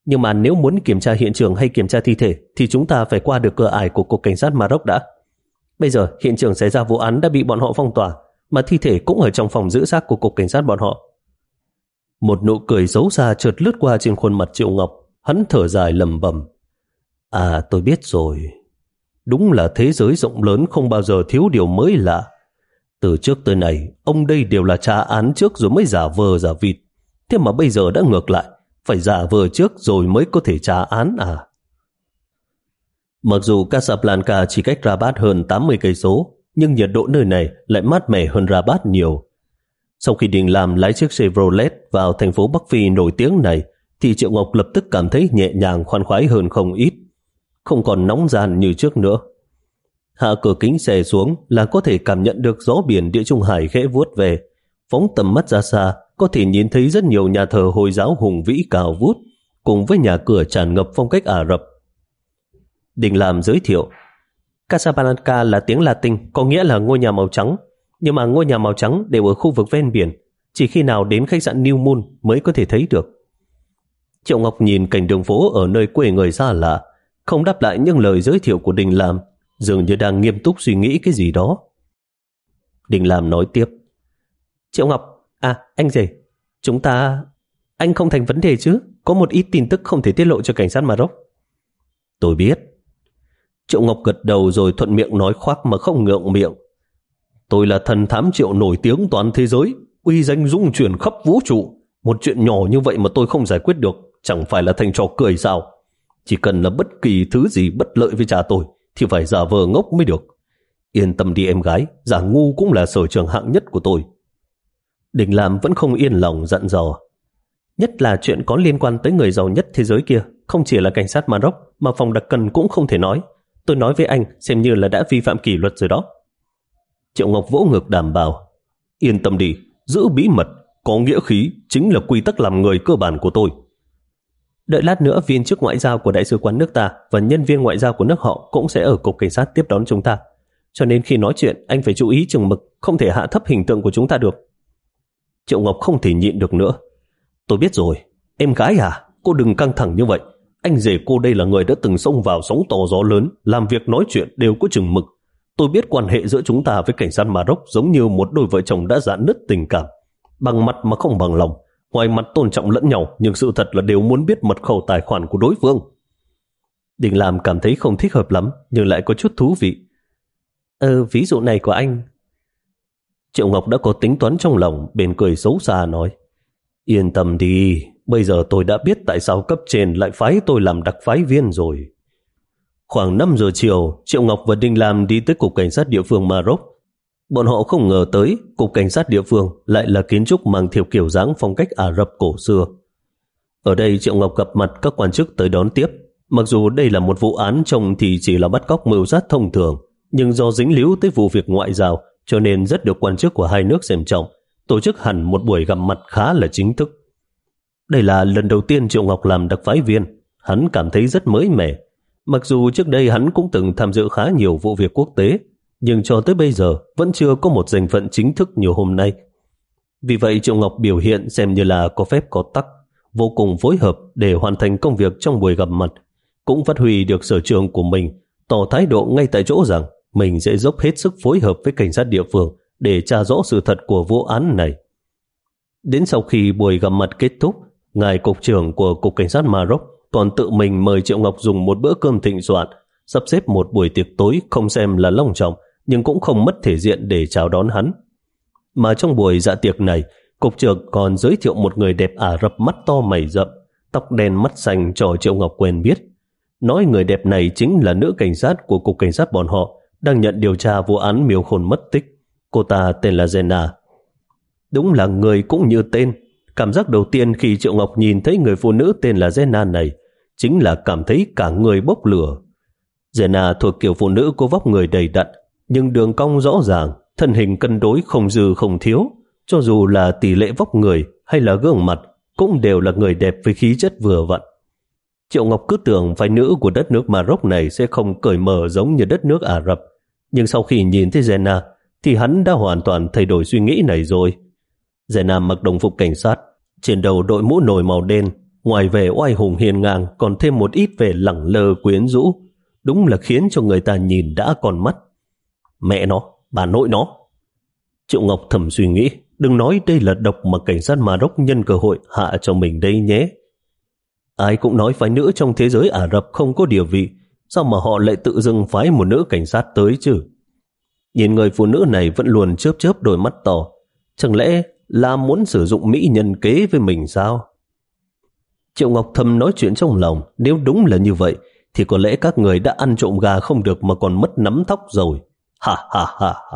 Nhưng mà nếu muốn kiểm tra hiện trường hay kiểm tra thi thể thì chúng ta phải qua được cửa ải của Cục Cảnh sát Maroc đã. Bây giờ hiện trường xảy ra vụ án đã bị bọn họ phong tỏa, mà thi thể cũng ở trong phòng giữ xác của Cục Cảnh sát bọn họ. Một nụ cười xấu xa chợt lướt qua trên khuôn mặt Triệu Ngọc. Hắn thở dài lẩm bẩm: À, tôi biết rồi. Đúng là thế giới rộng lớn không bao giờ thiếu điều mới lạ. Từ trước tới nay, ông đây đều là tra án trước rồi mới giả vờ giả vịt. Thế mà bây giờ đã ngược lại, phải giả vờ trước rồi mới có thể tra án à? Mặc dù Casablanca chỉ cách Rabat hơn tám mươi cây số, nhưng nhiệt độ nơi này lại mát mẻ hơn Rabat nhiều. Sau khi Đình Lam lái chiếc Chevrolet vào thành phố Bắc Phi nổi tiếng này, thì Triệu Ngọc lập tức cảm thấy nhẹ nhàng khoan khoái hơn không ít, không còn nóng gian như trước nữa. Hạ cửa kính xe xuống là có thể cảm nhận được gió biển Địa Trung Hải khẽ vuốt về. Phóng tầm mắt ra xa, có thể nhìn thấy rất nhiều nhà thờ Hồi giáo hùng vĩ cao vút, cùng với nhà cửa tràn ngập phong cách Ả Rập. Đình Lam giới thiệu: Casablanca là tiếng Latin, có nghĩa là ngôi nhà màu trắng, nhưng mà ngôi nhà màu trắng đều ở khu vực ven biển, chỉ khi nào đến khách sạn New Moon mới có thể thấy được. Triệu Ngọc nhìn cảnh đường phố ở nơi quê người xa lạ, không đáp lại những lời giới thiệu của Đình Lam, dường như đang nghiêm túc suy nghĩ cái gì đó. Đình Lam nói tiếp: Triệu Ngọc, à anh rể, chúng ta... Anh không thành vấn đề chứ? Có một ít tin tức không thể tiết lộ cho cảnh sát Maroc. Tôi biết. Triệu Ngọc gật đầu rồi thuận miệng nói khoác mà không ngượng miệng: Tôi là thần thám Triệu nổi tiếng toàn thế giới, uy danh rung chuyển khắp vũ trụ. Một chuyện nhỏ như vậy mà tôi không giải quyết được, chẳng phải là thành trò cười sao? Chỉ cần là bất kỳ thứ gì bất lợi với cha tôi thì phải giả vờ ngốc mới được. Yên tâm đi em gái, giả ngu cũng là sở trường hạng nhất của tôi. Đình Lam vẫn không yên lòng dặn dò: Nhất là chuyện có liên quan tới người giàu nhất thế giới kia, không chỉ là cảnh sát Maroc mà phòng đặc cần cũng không thể nói. Tôi nói với anh xem như là đã vi phạm kỷ luật rồi đó. Triệu Ngọc vỗ ngực đảm bảo: Yên tâm đi, giữ bí mật, có nghĩa khí chính là quy tắc làm người cơ bản của tôi. Đợi lát nữa viên chức ngoại giao của đại sứ quán nước ta và nhân viên ngoại giao của nước họ cũng sẽ ở cục cảnh sát tiếp đón chúng ta. Cho nên khi nói chuyện anh phải chú ý chừng mực, không thể hạ thấp hình tượng của chúng ta được. Triệu Ngọc không thể nhịn được nữa: Tôi biết rồi, em gái à, cô đừng căng thẳng như vậy. Anh rể cô đây là người đã từng xông vào sóng to gió lớn, làm việc nói chuyện đều có chừng mực. Tôi biết quan hệ giữa chúng ta với cảnh sát Maroc giống như một đôi vợ chồng đã rạn nứt tình cảm, bằng mặt mà không bằng lòng. Ngoài mặt tôn trọng lẫn nhau, nhưng sự thật là đều muốn biết mật khẩu tài khoản của đối phương. Đình Lam cảm thấy không thích hợp lắm, nhưng lại có chút thú vị. Ờ, ví dụ này của anh. Triệu Ngọc đã có tính toán trong lòng, bèn cười xấu xa nói: Yên tâm đi, bây giờ tôi đã biết tại sao cấp trên lại phái tôi làm đặc phái viên rồi. Khoảng năm giờ chiều, Triệu Ngọc và Đình Lam đi tới cục cảnh sát địa phương Maroc. Bọn họ không ngờ tới cục cảnh sát địa phương lại là kiến trúc mang theo kiểu dáng phong cách Ả Rập cổ xưa. Ở đây Triệu Ngọc gặp mặt các quan chức tới đón tiếp. Mặc dù đây là một vụ án trông thì chỉ là bắt cóc mưu sát thông thường, nhưng do dính líu tới vụ việc ngoại giao cho nên rất được quan chức của hai nước xem trọng, tổ chức hẳn một buổi gặp mặt khá là chính thức. Đây là lần đầu tiên Triệu Ngọc làm đặc phái viên, hắn cảm thấy rất mới mẻ. Mặc dù trước đây hắn cũng từng tham dự khá nhiều vụ việc quốc tế, nhưng cho tới bây giờ vẫn chưa có một danh phận chính thức như hôm nay. Vì vậy Triệu Ngọc biểu hiện xem như là có phép có tắc, vô cùng phối hợp để hoàn thành công việc trong buổi gặp mặt, cũng phát huy được sở trường của mình, tỏ thái độ ngay tại chỗ rằng mình sẽ dốc hết sức phối hợp với cảnh sát địa phương để tra rõ sự thật của vụ án này. Đến sau khi buổi gặp mặt kết thúc, ngài cục trưởng của Cục Cảnh sát Maroc còn tự mình mời Triệu Ngọc dùng một bữa cơm thịnh soạn, sắp xếp một buổi tiệc tối không xem là long trọng nhưng cũng không mất thể diện để chào đón hắn. Mà trong buổi dạ tiệc này, cục trưởng còn giới thiệu một người đẹp Ả Rập mắt to mày rậm, tóc đen mắt xanh cho Triệu Ngọc quen biết. Nói người đẹp này chính là nữ cảnh sát của Cục Cảnh sát bọn họ đang nhận điều tra vụ án Miêu Khôn mất tích. Cô ta tên là Zena. Đúng là người cũng như tên. Cảm giác đầu tiên khi Triệu Ngọc nhìn thấy người phụ nữ tên là Zena này chính là cảm thấy cả người bốc lửa. Zena thuộc kiểu phụ nữ có vóc người đầy đặn, nhưng đường cong rõ ràng, thân hình cân đối không dư không thiếu. Cho dù là tỷ lệ vóc người hay là gương mặt cũng đều là người đẹp với khí chất vừa vặn. Triệu Ngọc cứ tưởng phái nữ của đất nước Maroc này sẽ không cởi mở giống như đất nước Ả Rập, nhưng sau khi nhìn thấy Zena thì hắn đã hoàn toàn thay đổi suy nghĩ này rồi. Zena mặc đồng phục cảnh sát, trên đầu đội mũ nồi màu đen, Ngoài vẻ oai hùng hiền ngang còn thêm một ít vẻ lẳng lơ quyến rũ, đúng là khiến cho người ta nhìn đã còn mắt. Mẹ nó, bà nội nó. Triệu Ngọc thầm suy nghĩ, đừng nói đây là độc mà cảnh sát Maroc nhân cơ hội hạ cho mình đây nhé. Ai cũng nói phái nữ trong thế giới Ả Rập không có địa vị, sao mà họ lại tự dưng phái một nữ cảnh sát tới chứ? Nhìn người phụ nữ này vẫn luôn chớp chớp đôi mắt to, chẳng lẽ là muốn sử dụng mỹ nhân kế với mình sao? Triệu Ngọc thầm nói chuyện trong lòng, nếu đúng là như vậy thì có lẽ các người đã ăn trộm gà không được mà còn mất nắm tóc rồi. Ha ha ha ha.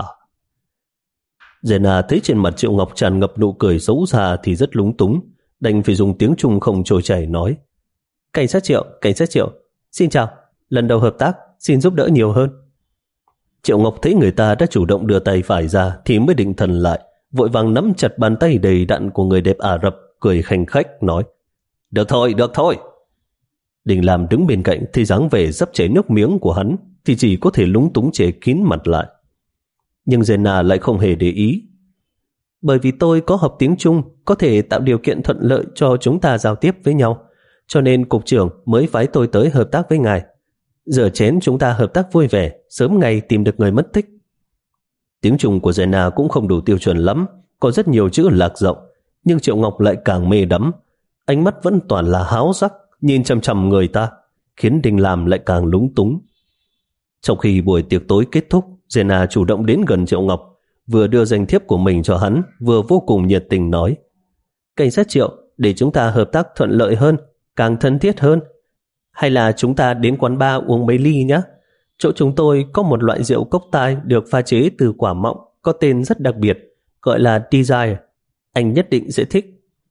Jenna thấy trên mặt Triệu Ngọc tràn ngập nụ cười xấu xa thì rất lúng túng, đành phải dùng tiếng Trung không trôi chảy nói: Cảnh sát Triệu, cảnh sát Triệu, xin chào, lần đầu hợp tác, xin giúp đỡ nhiều hơn. Triệu Ngọc thấy người ta đã chủ động đưa tay phải ra thì mới định thần lại, vội vàng nắm chặt bàn tay đầy đặn của người đẹp Ả Rập, cười khanh khách nói: Được thôi, được thôi. Đình Lam đứng bên cạnh thì dáng vẻ sắp chảy nước miếng của hắn thì chỉ có thể lúng túng che kín mặt lại. Nhưng Jenna lại không hề để ý. Bởi vì tôi có học tiếng Trung, có thể tạo điều kiện thuận lợi cho chúng ta giao tiếp với nhau, cho nên cục trưởng mới phái tôi tới hợp tác với ngài. Rửa chén chúng ta hợp tác vui vẻ, sớm ngày tìm được người mất tích. Tiếng Trung của Jenna cũng không đủ tiêu chuẩn lắm, có rất nhiều chữ lạc rộng, nhưng Triệu Ngọc lại càng mê đắm. Ánh mắt vẫn toàn là háo sắc, nhìn chằm chằm người ta, khiến Đình Lam lại càng lúng túng. Trong khi buổi tiệc tối kết thúc, Jenna chủ động đến gần Triệu Ngọc, vừa đưa danh thiếp của mình cho hắn, vừa vô cùng nhiệt tình nói: Cảnh sát Triệu, để chúng ta hợp tác thuận lợi hơn, càng thân thiết hơn, hay là chúng ta đến quán bar uống mấy ly nhé. Chỗ chúng tôi có một loại rượu cốc tai được pha chế từ quả mọng, có tên rất đặc biệt, gọi là Desire. Anh nhất định sẽ thích.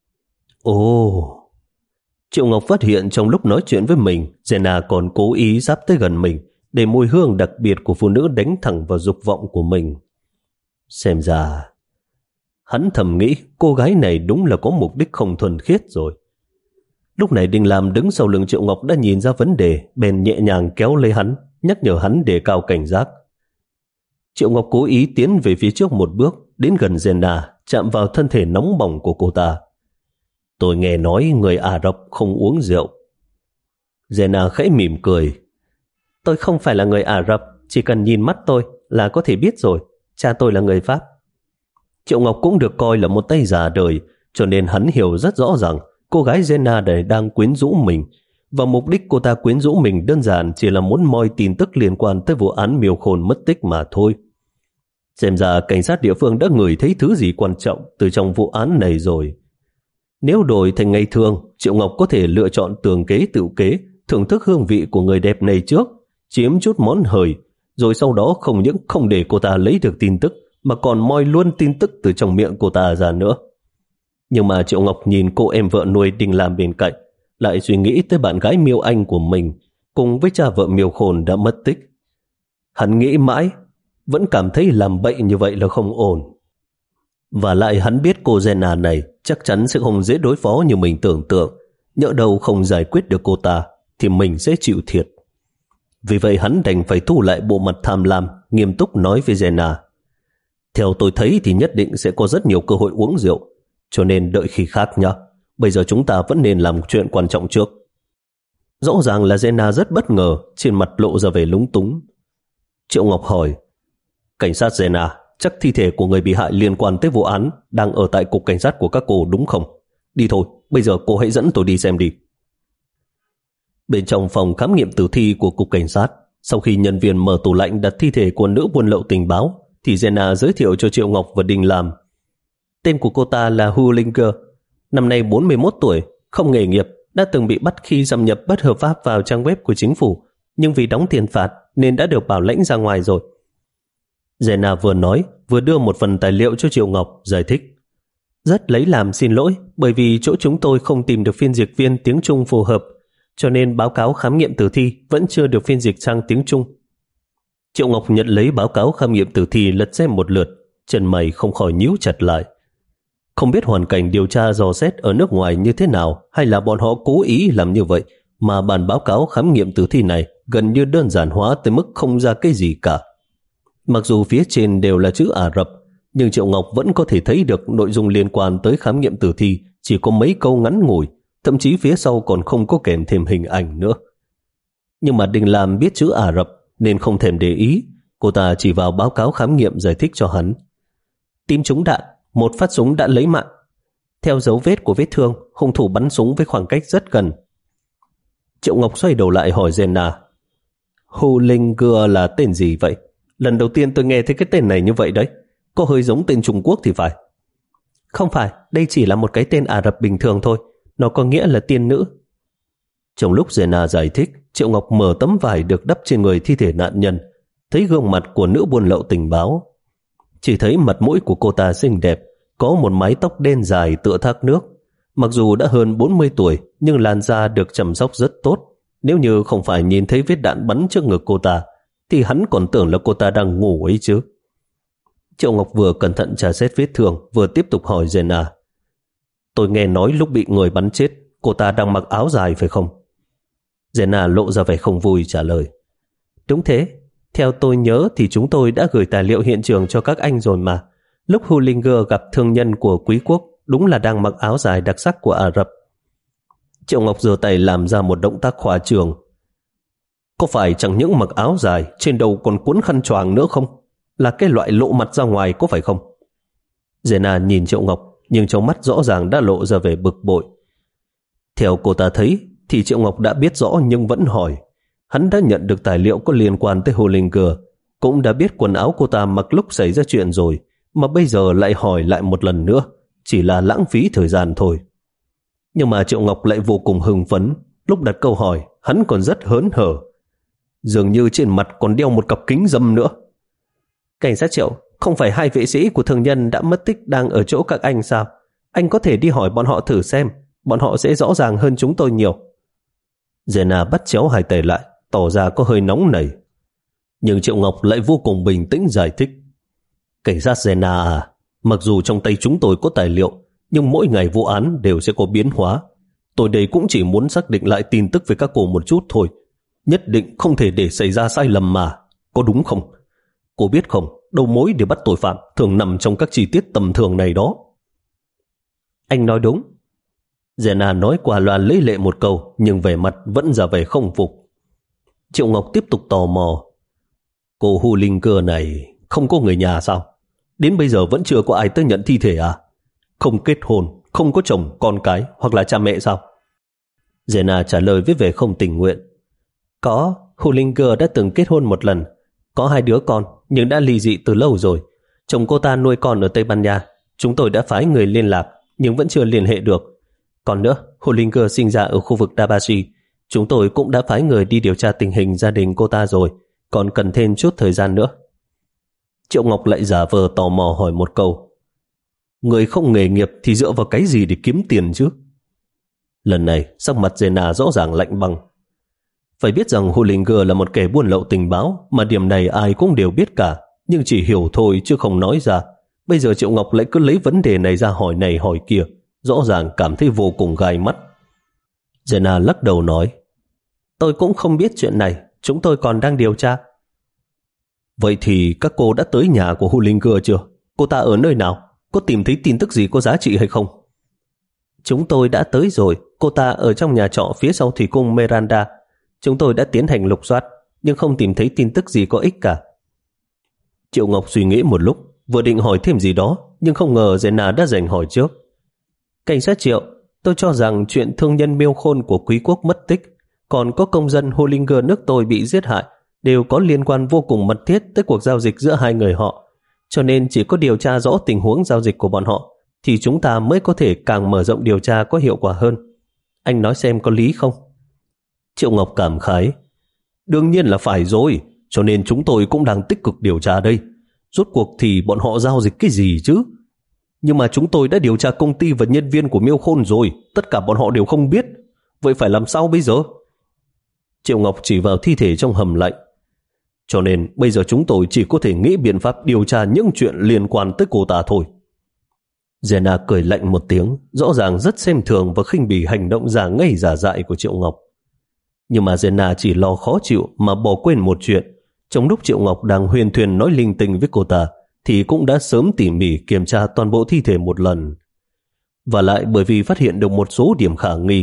Ồ! Triệu Ngọc phát hiện trong lúc nói chuyện với mình, Jenna còn cố ý giáp tới gần mình, để mùi hương đặc biệt của phụ nữ đánh thẳng vào dục vọng của mình. Xem ra, hắn thầm nghĩ cô gái này đúng là có mục đích không thuần khiết rồi. Lúc này Đình Lam đứng sau lưng Triệu Ngọc đã nhìn ra vấn đề, bèn nhẹ nhàng kéo lấy hắn, nhắc nhở hắn đề cao cảnh giác. Triệu Ngọc cố ý tiến về phía trước một bước, đến gần Jenna, chạm vào thân thể nóng bỏng của cô ta. Tôi nghe nói người Ả Rập không uống rượu. Jenna khẽ mỉm cười. Tôi không phải là người Ả Rập, chỉ cần nhìn mắt tôi là có thể biết rồi, cha tôi là người Pháp. Triệu Ngọc cũng được coi là một tay già đời, cho nên hắn hiểu rất rõ rằng cô gái Jenna này đang quyến rũ mình, và mục đích cô ta quyến rũ mình đơn giản chỉ là muốn moi tin tức liên quan tới vụ án Miêu Khôn mất tích mà thôi. Xem ra cảnh sát địa phương đã ngửi thấy thứ gì quan trọng từ trong vụ án này rồi. Nếu đổi thành ngày thường, Triệu Ngọc có thể lựa chọn tường kế tự kế, thưởng thức hương vị của người đẹp này trước, chiếm chút món hời, rồi sau đó không những không để cô ta lấy được tin tức, mà còn moi luôn tin tức từ trong miệng cô ta ra nữa. Nhưng mà Triệu Ngọc nhìn cô em vợ nuôi Đình Lam bên cạnh, lại suy nghĩ tới bạn gái Miêu Anh của mình, cùng với cha vợ Miêu Khôn đã mất tích. Hắn nghĩ mãi, vẫn cảm thấy làm bậy như vậy là không ổn. Và lại hắn biết cô Jenna này chắc chắn sẽ không dễ đối phó như mình tưởng tượng, nhỡ đâu không giải quyết được cô ta thì mình sẽ chịu thiệt. Vì vậy hắn đành phải thu lại bộ mặt tham lam, nghiêm túc nói với Jenna: Theo tôi thấy thì nhất định sẽ có rất nhiều cơ hội uống rượu, cho nên đợi khi khác nhé. Bây giờ chúng ta vẫn nên làm chuyện quan trọng trước. Rõ ràng là Jenna rất bất ngờ, trên mặt lộ ra vẻ lúng túng. Triệu Ngọc hỏi: Cảnh sát Jenna, chắc thi thể của người bị hại liên quan tới vụ án đang ở tại cục cảnh sát của các cô đúng không? Đi thôi, bây giờ cô hãy dẫn tôi đi xem đi. Bên trong phòng khám nghiệm tử thi của cục cảnh sát, sau khi nhân viên mở tủ lạnh đặt thi thể của nữ buôn lậu tình báo, thì Jenna giới thiệu cho Triệu Ngọc và Đình Lam. Tên của cô ta là Hu Linger, năm nay bốn mươi mốt tuổi, không nghề nghiệp, đã từng bị bắt khi xâm nhập bất hợp pháp vào trang web của chính phủ, nhưng vì đóng tiền phạt nên đã được bảo lãnh ra ngoài rồi. Jenna vừa nói, vừa đưa một phần tài liệu cho Triệu Ngọc, giải thích. Rất lấy làm xin lỗi, bởi vì chỗ chúng tôi không tìm được phiên dịch viên tiếng Trung phù hợp, cho nên báo cáo khám nghiệm tử thi vẫn chưa được phiên dịch sang tiếng Trung. Triệu Ngọc nhận lấy báo cáo khám nghiệm tử thi lật xem một lượt, chân mày không khỏi nhíu chặt lại. Không biết hoàn cảnh điều tra dò xét ở nước ngoài như thế nào, hay là bọn họ cố ý làm như vậy, mà bản báo cáo khám nghiệm tử thi này gần như đơn giản hóa tới mức không ra cái gì cả. Mặc dù phía trên đều là chữ Ả Rập, nhưng Triệu Ngọc vẫn có thể thấy được nội dung liên quan tới khám nghiệm tử thi chỉ có mấy câu ngắn ngủi, thậm chí phía sau còn không có kèm thêm hình ảnh nữa. Nhưng mà Đình Lam biết chữ Ả Rập nên không thèm để ý, cô ta chỉ vào báo cáo khám nghiệm giải thích cho hắn. Tim trúng đạn, một phát súng đã lấy mạng. Theo dấu vết của vết thương, hung thủ bắn súng với khoảng cách rất gần. Triệu Ngọc xoay đầu lại hỏi Jenna, Hu Linh Gưa là tên gì vậy? Lần đầu tiên tôi nghe thấy cái tên này như vậy đấy. Có hơi giống tên Trung Quốc thì phải. Không phải, đây chỉ là một cái tên Ả Rập bình thường thôi. Nó có nghĩa là tiên nữ. Trong lúc Jenna giải thích, Triệu Ngọc mở tấm vải được đắp trên người thi thể nạn nhân, thấy gương mặt của nữ buôn lậu tình báo. Chỉ thấy mặt mũi của cô ta xinh đẹp, có một mái tóc đen dài tựa thác nước. Mặc dù đã hơn bốn mươi tuổi, nhưng làn da được chăm sóc rất tốt. Nếu như không phải nhìn thấy vết đạn bắn trước ngực cô ta, thì hắn còn tưởng là cô ta đang ngủ ấy chứ. Triệu Ngọc vừa cẩn thận tra xét vết thương, vừa tiếp tục hỏi Jenna, tôi nghe nói lúc bị người bắn chết, cô ta đang mặc áo dài phải không? Jenna lộ ra vẻ không vui trả lời, đúng thế, theo tôi nhớ thì chúng tôi đã gửi tài liệu hiện trường cho các anh rồi mà. Lúc Hullinger gặp thương nhân của quý quốc, đúng là đang mặc áo dài đặc sắc của Ả Rập. Triệu Ngọc giơ tay làm ra một động tác khoa trương. Có phải chẳng những mặc áo dài, trên đầu còn cuốn khăn choàng nữa không? Là cái loại lộ mặt ra ngoài có phải không? Jenna nhìn Triệu Ngọc, nhưng trong mắt rõ ràng đã lộ ra vẻ bực bội. Theo cô ta thấy, thì Triệu Ngọc đã biết rõ nhưng vẫn hỏi. Hắn đã nhận được tài liệu có liên quan tới Hullinger, cũng đã biết quần áo cô ta mặc lúc xảy ra chuyện rồi, mà bây giờ lại hỏi lại một lần nữa, chỉ là lãng phí thời gian thôi. Nhưng mà Triệu Ngọc lại vô cùng hưng phấn. Lúc đặt câu hỏi, hắn còn rất hớn hở, dường như trên mặt còn đeo một cặp kính râm nữa. Cảnh sát Triệu, không phải hai vệ sĩ của thương nhân đã mất tích đang ở chỗ các anh sao? Anh có thể đi hỏi bọn họ thử xem, bọn họ sẽ rõ ràng hơn chúng tôi nhiều. Jenna bắt chéo hai tay lại, tỏ ra có hơi nóng nảy. Nhưng Triệu Ngọc lại vô cùng bình tĩnh giải thích. Cảnh sát Jenna à, mặc dù trong tay chúng tôi có tài liệu, nhưng mỗi ngày vụ án đều sẽ có biến hóa. Tôi đây cũng chỉ muốn xác định lại tin tức với các cô một chút thôi. Nhất định không thể để xảy ra sai lầm mà, có đúng không? Cô biết không, đầu mối để bắt tội phạm thường nằm trong các chi tiết tầm thường này đó. Anh nói đúng. Jenna nói qua loa lấy lệ một câu, nhưng vẻ mặt vẫn ra vẻ không phục. Triệu Ngọc tiếp tục tò mò. Cô Hullinger này không có người nhà sao? Đến bây giờ vẫn chưa có ai tới nhận thi thể à? Không kết hôn, không có chồng, con cái hoặc là cha mẹ sao? Jenna trả lời với vẻ không tình nguyện. Có, Hullinger đã từng kết hôn một lần, có hai đứa con nhưng đã ly dị từ lâu rồi. Chồng cô ta nuôi con ở Tây Ban Nha. Chúng tôi đã phái người liên lạc nhưng vẫn chưa liên hệ được. Còn nữa, Hullinger sinh ra ở khu vực Dabashi. Chúng tôi cũng đã phái người đi điều tra tình hình gia đình cô ta rồi, còn cần thêm chút thời gian nữa. Triệu Ngọc lại giả vờ tò mò hỏi một câu. Người không nghề nghiệp thì dựa vào cái gì để kiếm tiền chứ? Lần này, sắc mặt Jenna rõ ràng lạnh băng. Phải biết rằng Hullinger là một kẻ buôn lậu tình báo, mà điểm này ai cũng đều biết cả, nhưng chỉ hiểu thôi chứ không nói ra. Bây giờ Triệu Ngọc lại cứ lấy vấn đề này ra hỏi này hỏi kia, rõ ràng cảm thấy vô cùng gai mắt. Jenna lắc đầu nói, tôi cũng không biết chuyện này, chúng tôi còn đang điều tra. Vậy thì các cô đã tới nhà của Hullinger chưa? Cô ta ở nơi nào? Có tìm thấy tin tức gì có giá trị hay không? Chúng tôi đã tới rồi, cô ta ở trong nhà trọ phía sau thủy cung Miranda. Chúng tôi đã tiến hành lục soát, nhưng không tìm thấy tin tức gì có ích cả. Triệu Ngọc suy nghĩ một lúc, vừa định hỏi thêm gì đó, nhưng không ngờ Jenna đã giành hỏi trước. Cảnh sát Triệu, tôi cho rằng chuyện thương nhân Miêu Khôn của quý quốc mất tích, còn có công dân Hullinger nước tôi bị giết hại, đều có liên quan vô cùng mật thiết tới cuộc giao dịch giữa hai người họ. Cho nên chỉ có điều tra rõ tình huống giao dịch của bọn họ, thì chúng ta mới có thể càng mở rộng điều tra có hiệu quả hơn. Anh nói xem có lý không? Triệu Ngọc cảm khái. Đương nhiên là phải rồi, cho nên chúng tôi cũng đang tích cực điều tra đây. Rốt cuộc thì bọn họ giao dịch cái gì chứ? Nhưng mà chúng tôi đã điều tra công ty và nhân viên của Miêu Khôn rồi, tất cả bọn họ đều không biết. Vậy phải làm sao bây giờ? Triệu Ngọc chỉ vào thi thể trong hầm lạnh. Cho nên bây giờ chúng tôi chỉ có thể nghĩ biện pháp điều tra những chuyện liên quan tới cô ta thôi. Jenna cười lạnh một tiếng, rõ ràng rất xem thường và khinh bỉ hành động giả ngây giả dại của Triệu Ngọc. Nhưng mà Jenna chỉ lo khó chịu mà bỏ quên một chuyện. Trong lúc Triệu Ngọc đang huyền thuyền nói linh tinh với cô ta, thì cũng đã sớm tỉ mỉ kiểm tra toàn bộ thi thể một lần. Và lại bởi vì phát hiện được một số điểm khả nghi,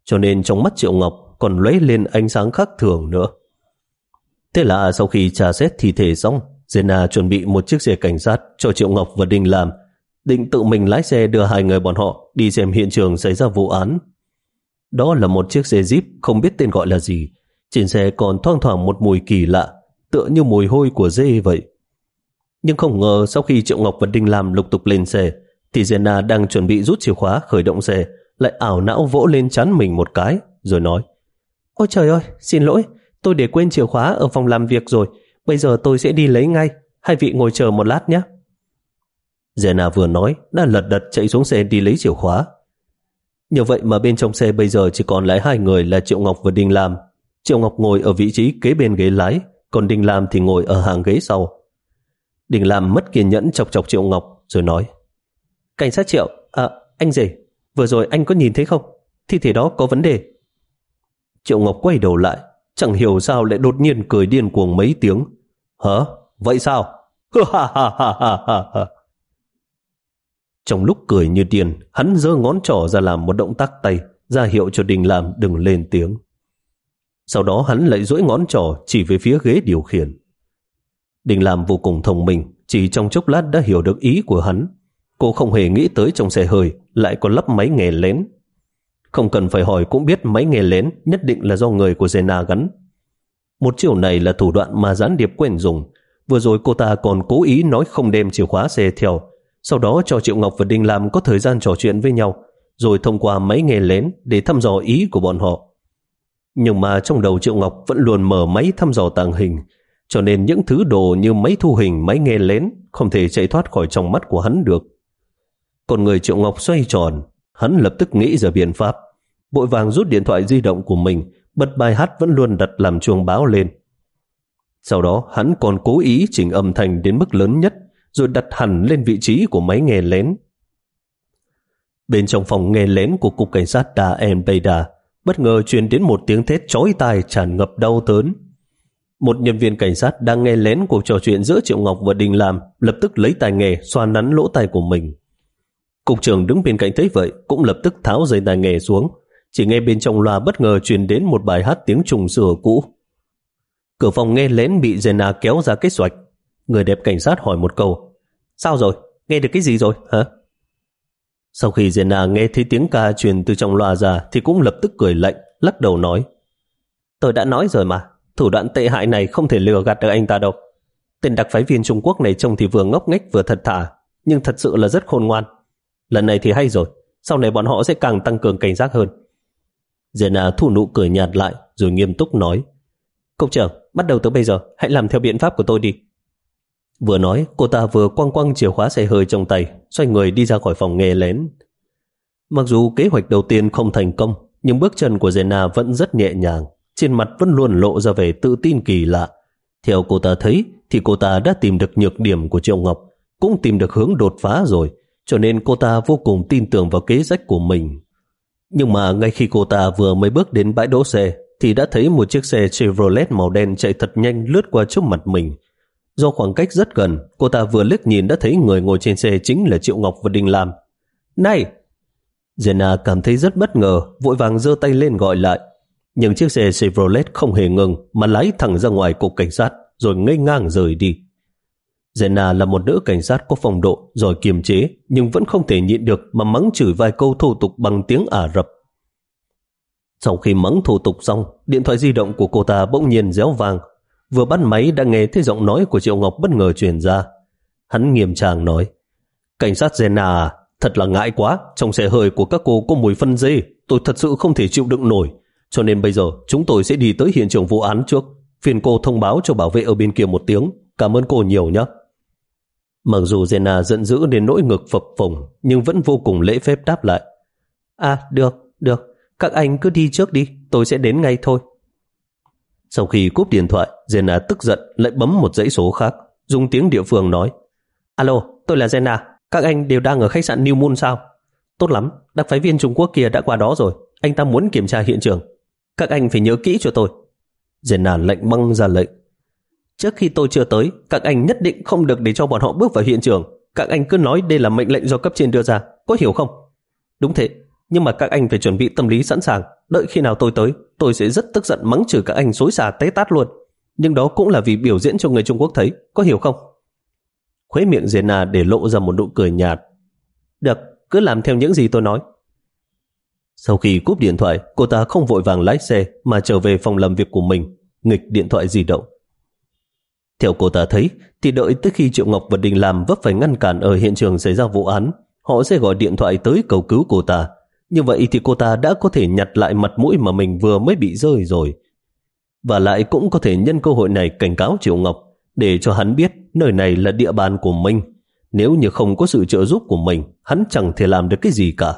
cho nên trong mắt Triệu Ngọc còn lóe lên ánh sáng khác thường nữa. Thế là sau khi tra xét thi thể xong, Zena chuẩn bị một chiếc xe cảnh sát cho Triệu Ngọc và Đình Lam, định tự mình lái xe đưa hai người bọn họ đi xem hiện trường xảy ra vụ án. Đó là một chiếc xe Jeep không biết tên gọi là gì. Trên xe còn thoang thoảng một mùi kỳ lạ, tựa như mùi hôi của dê vậy. Nhưng không ngờ sau khi Triệu Ngọc và Đinh Lam lục tục lên xe, thì Zena đang chuẩn bị rút chìa khóa khởi động xe, lại ảo não vỗ lên trán mình một cái, rồi nói: Ôi trời ơi, xin lỗi, tôi để quên chìa khóa ở phòng làm việc rồi, bây giờ tôi sẽ đi lấy ngay, hai vị ngồi chờ một lát nhé. Zena vừa nói đã lật đật chạy xuống xe đi lấy chìa khóa. Như vậy mà bên trong xe bây giờ chỉ còn lại hai người là Triệu Ngọc và Đinh Lam. Triệu Ngọc ngồi ở vị trí kế bên ghế lái, còn Đinh Lam thì ngồi ở hàng ghế sau. Đinh Lam mất kiên nhẫn chọc chọc Triệu Ngọc rồi nói: Cảnh sát Triệu, à, anh rể, vừa rồi anh có nhìn thấy không? Thi thể đó có vấn đề. Triệu Ngọc quay đầu lại, chẳng hiểu sao lại đột nhiên cười điên cuồng mấy tiếng. Hả? Vậy sao? Trong lúc cười như điên, hắn giơ ngón trỏ ra làm một động tác tay, ra hiệu cho Đinh Lam đừng lên tiếng. Sau đó hắn lại duỗi ngón trỏ chỉ về phía ghế điều khiển. Đinh Lam vô cùng thông minh, chỉ trong chốc lát đã hiểu được ý của hắn. Cô không hề nghĩ tới trong xe hơi lại có lắp máy nghe lén. Không cần phải hỏi cũng biết máy nghe lén nhất định là do người của Zena gắn. Một chiêu này là thủ đoạn mà gián điệp quen dùng. Vừa rồi cô ta còn cố ý nói không đem chìa khóa xe theo, sau đó cho Triệu Ngọc và Đinh Lam có thời gian trò chuyện với nhau, rồi thông qua máy nghe lén để thăm dò ý của bọn họ. Nhưng mà trong đầu Triệu Ngọc vẫn luôn mở máy thăm dò tàng hình, cho nên những thứ đồ như máy thu hình, máy nghe lén không thể chạy thoát khỏi trong mắt của hắn được. Còn người Triệu Ngọc xoay tròn, hắn lập tức nghĩ ra biện pháp, vội vàng rút điện thoại di động của mình, bật bài hát vẫn luôn đặt làm chuông báo lên. Sau đó hắn còn cố ý chỉnh âm thanh đến mức lớn nhất, rồi đặt hẳn lên vị trí của máy nghe lén. Bên trong phòng nghe lén của cục cảnh sát Da and Beda bất ngờ truyền đến một tiếng thét chói tai tràn ngập đau đớn. Một nhân viên cảnh sát đang nghe lén cuộc trò chuyện giữa Triệu Ngọc và Đinh Lam lập tức lấy tai nghe xoa nắn lỗ tai của mình. Cục trưởng đứng bên cạnh thấy vậy cũng lập tức tháo dây tai nghe xuống, chỉ nghe bên trong loa bất ngờ truyền đến một bài hát tiếng Trung xưa cũ. Cửa phòng nghe lén bị Zena kéo ra kết xoạch. Người đẹp cảnh sát hỏi một câu: Sao rồi? Nghe được cái gì rồi hả? Sau khi Zena nghe thấy tiếng ca truyền từ trong loa ra thì cũng lập tức cười lạnh, lắc đầu nói: Tôi đã nói rồi mà, thủ đoạn tệ hại này không thể lừa gạt được anh ta đâu. Tên đặc phái viên Trung Quốc này trông thì vừa ngốc nghếch vừa thật thà, nhưng thật sự là rất khôn ngoan. Lần này thì hay rồi, sau này bọn họ sẽ càng tăng cường cảnh giác hơn. Zena thu nụ cười nhạt lại rồi nghiêm túc nói: Cục trưởng, bắt đầu từ bây giờ hãy làm theo biện pháp của tôi đi. Vừa nói, cô ta vừa quăng quăng chìa khóa xe hơi trong tay, xoay người đi ra khỏi phòng nghe lén. Mặc dù kế hoạch đầu tiên không thành công, nhưng bước chân của Zena vẫn rất nhẹ nhàng, trên mặt vẫn luôn lộ ra vẻ tự tin kỳ lạ. Theo cô ta thấy, thì cô ta đã tìm được nhược điểm của Triệu Ngọc, cũng tìm được hướng đột phá rồi, cho nên cô ta vô cùng tin tưởng vào kế sách của mình. Nhưng mà ngay khi cô ta vừa mới bước đến bãi đỗ xe, thì đã thấy một chiếc xe Chevrolet màu đen chạy thật nhanh lướt qua trước mặt mình. Do khoảng cách rất gần, cô ta vừa liếc nhìn đã thấy người ngồi trên xe chính là Triệu Ngọc và Đinh Lam. Này! Zena cảm thấy rất bất ngờ, vội vàng giơ tay lên gọi lại. Nhưng chiếc xe Chevrolet không hề ngừng mà lái thẳng ra ngoài cục cảnh sát rồi ngây ngang rời đi. Zena là một nữ cảnh sát có phong độ, giỏi kiềm chế, nhưng vẫn không thể nhịn được mà mắng chửi vài câu thô tục bằng tiếng Ả Rập. Sau khi mắng thô tục xong, điện thoại di động của cô ta bỗng nhiên réo vang. Vừa bắt máy đã nghe thấy giọng nói của Triệu Ngọc bất ngờ truyền ra. Hắn nghiêm trang nói: Cảnh sát Zena à, thật là ngại quá, trong xe hơi của các cô có mùi phân dê, tôi thật sự không thể chịu đựng nổi. Cho nên bây giờ chúng tôi sẽ đi tới hiện trường vụ án trước. Phiền cô thông báo cho bảo vệ ở bên kia một tiếng. Cảm ơn cô nhiều nhé. Mặc dù Zena giận dữ đến nỗi ngực phập phồng, nhưng vẫn vô cùng lễ phép đáp lại: À được, được, các anh cứ đi trước đi, tôi sẽ đến ngay thôi. Sau khi cúp điện thoại, Zena tức giận lại bấm một dãy số khác, dùng tiếng địa phương nói: Alo, tôi là Zena, các anh đều đang ở khách sạn New Moon sao? Tốt lắm, đặc phái viên Trung Quốc kia đã qua đó rồi, anh ta muốn kiểm tra hiện trường. Các anh phải nhớ kỹ cho tôi. Zena lạnh băng ra lệnh: Trước khi tôi chưa tới, các anh nhất định không được để cho bọn họ bước vào hiện trường. Các anh cứ nói đây là mệnh lệnh do cấp trên đưa ra, có hiểu không? Đúng thế, nhưng mà các anh phải chuẩn bị tâm lý sẵn sàng, đợi khi nào tôi tới, tôi sẽ rất tức giận mắng chửi các anh xối xả té tát luôn. Nhưng đó cũng là vì biểu diễn cho người Trung Quốc thấy, có hiểu không? Khóe miệng Jenna để lộ ra một nụ cười nhạt. Được, cứ làm theo những gì tôi nói. Sau khi cúp điện thoại, cô ta không vội vàng lái xe mà trở về phòng làm việc của mình, nghịch điện thoại di động. Theo cô ta thấy, thì đợi tới khi Triệu Ngọc và Đình Lam vấp phải ngăn cản ở hiện trường xảy ra vụ án, họ sẽ gọi điện thoại tới cầu cứu cô ta. Như vậy thì cô ta đã có thể nhặt lại mặt mũi mà mình vừa mới bị rơi rồi. Và lại cũng có thể nhân cơ hội này cảnh cáo Triệu Ngọc để cho hắn biết nơi này là địa bàn của mình. Nếu như không có sự trợ giúp của mình, hắn chẳng thể làm được cái gì cả.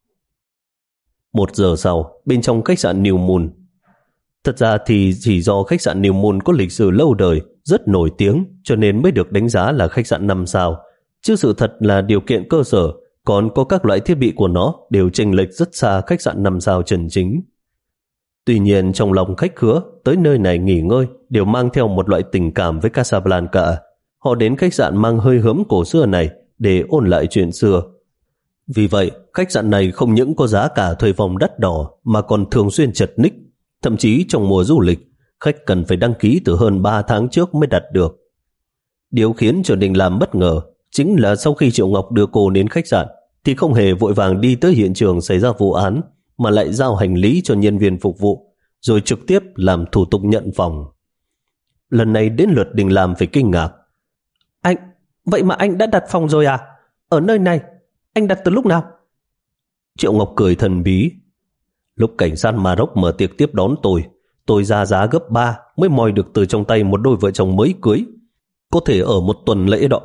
Một giờ sau, bên trong khách sạn New Moon. Thật ra thì chỉ do khách sạn New Moon có lịch sử lâu đời, rất nổi tiếng, cho nên mới được đánh giá là khách sạn năm sao. Chứ sự thật là điều kiện cơ sở, còn có các loại thiết bị của nó đều chênh lệch rất xa khách sạn năm sao chân chính. Tuy nhiên trong lòng khách khứa tới nơi này nghỉ ngơi đều mang theo một loại tình cảm với Casablanca. Họ đến khách sạn mang hơi hướng cổ xưa này để ôn lại chuyện xưa. Vì vậy, khách sạn này không những có giá cả thuê phòng đắt đỏ mà còn thường xuyên chật ních. Thậm chí trong mùa du lịch, khách cần phải đăng ký từ hơn ba tháng trước mới đặt được. Điều khiến cho Đình Lam bất ngờ chính là sau khi Triệu Ngọc đưa cô đến khách sạn thì không hề vội vàng đi tới hiện trường xảy ra vụ án mà lại giao hành lý cho nhân viên phục vụ rồi trực tiếp làm thủ tục nhận phòng. Lần này đến lượt Đình Lam phải kinh ngạc. Anh, vậy mà anh đã đặt phòng rồi à? Ở nơi này, anh đặt từ lúc nào? Triệu Ngọc cười thần bí. Lúc cảnh sát Maroc mở tiệc tiếp đón tôi, tôi ra giá gấp ba mới moi được từ trong tay một đôi vợ chồng mới cưới. Có thể ở một tuần lễ đó.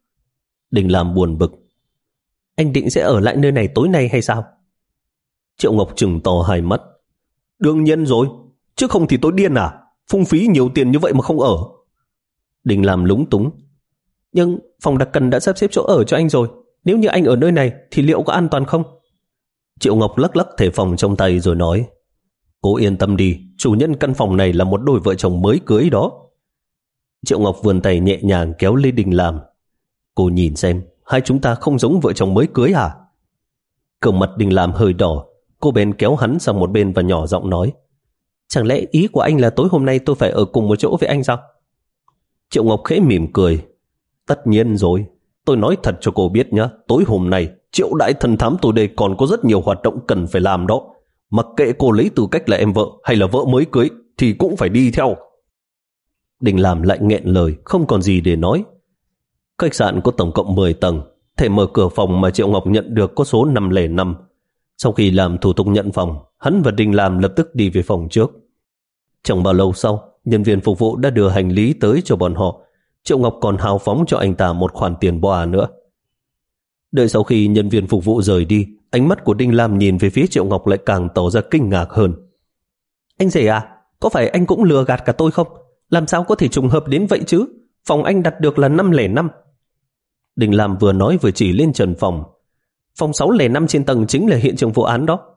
Đình Lam buồn bực. Anh định sẽ ở lại nơi này tối nay hay sao? Triệu Ngọc trừng to hai mắt. Đương nhiên rồi, chứ không thì tôi điên à? Phung phí nhiều tiền như vậy mà không ở. Đình Lam lúng túng. Nhưng phòng đặc cần đã sắp xếp chỗ ở cho anh rồi. Nếu như anh ở nơi này thì liệu có an toàn không? Triệu Ngọc lắc lắc thẻ phòng trong tay rồi nói. Cô yên tâm đi, chủ nhân căn phòng này là một đôi vợ chồng mới cưới đó. Triệu Ngọc vươn tay nhẹ nhàng kéo Lê Đình Lam. Cô nhìn xem, hai chúng ta không giống vợ chồng mới cưới à? Cổng mặt Đình Lam hơi đỏ. Cô bèn kéo hắn sang một bên và nhỏ giọng nói. Chẳng lẽ ý của anh là tối hôm nay tôi phải ở cùng một chỗ với anh sao? Triệu Ngọc khẽ mỉm cười. Tất nhiên rồi. Tôi nói thật cho cô biết nhé, tối hôm nay Triệu đại thần thám tôi đây còn có rất nhiều hoạt động cần phải làm đó. Mặc kệ cô lấy tư cách là em vợ hay là vợ mới cưới thì cũng phải đi theo. Đình Lam lại nghẹn lời, không còn gì để nói. Khách sạn có tổng cộng mười tầng. Thẻ mở cửa phòng mà Triệu Ngọc nhận được có số năm không năm. Sau khi làm thủ tục nhận phòng, hắn và Đình Lam lập tức đi về phòng trước. Chẳng bao lâu sau, nhân viên phục vụ đã đưa hành lý tới cho bọn họ. Triệu Ngọc còn hào phóng cho anh ta một khoản tiền bòa nữa. Đợi sau khi nhân viên phục vụ rời đi, ánh mắt của Đinh Lam nhìn về phía Triệu Ngọc lại càng tỏ ra kinh ngạc hơn. Anh rể à, có phải anh cũng lừa gạt cả tôi không? Làm sao có thể trùng hợp đến vậy chứ? Phòng anh đặt được là năm không năm. Đinh Lam vừa nói vừa chỉ lên trần phòng. Phòng sáu không năm trên tầng chính là hiện trường vụ án đó.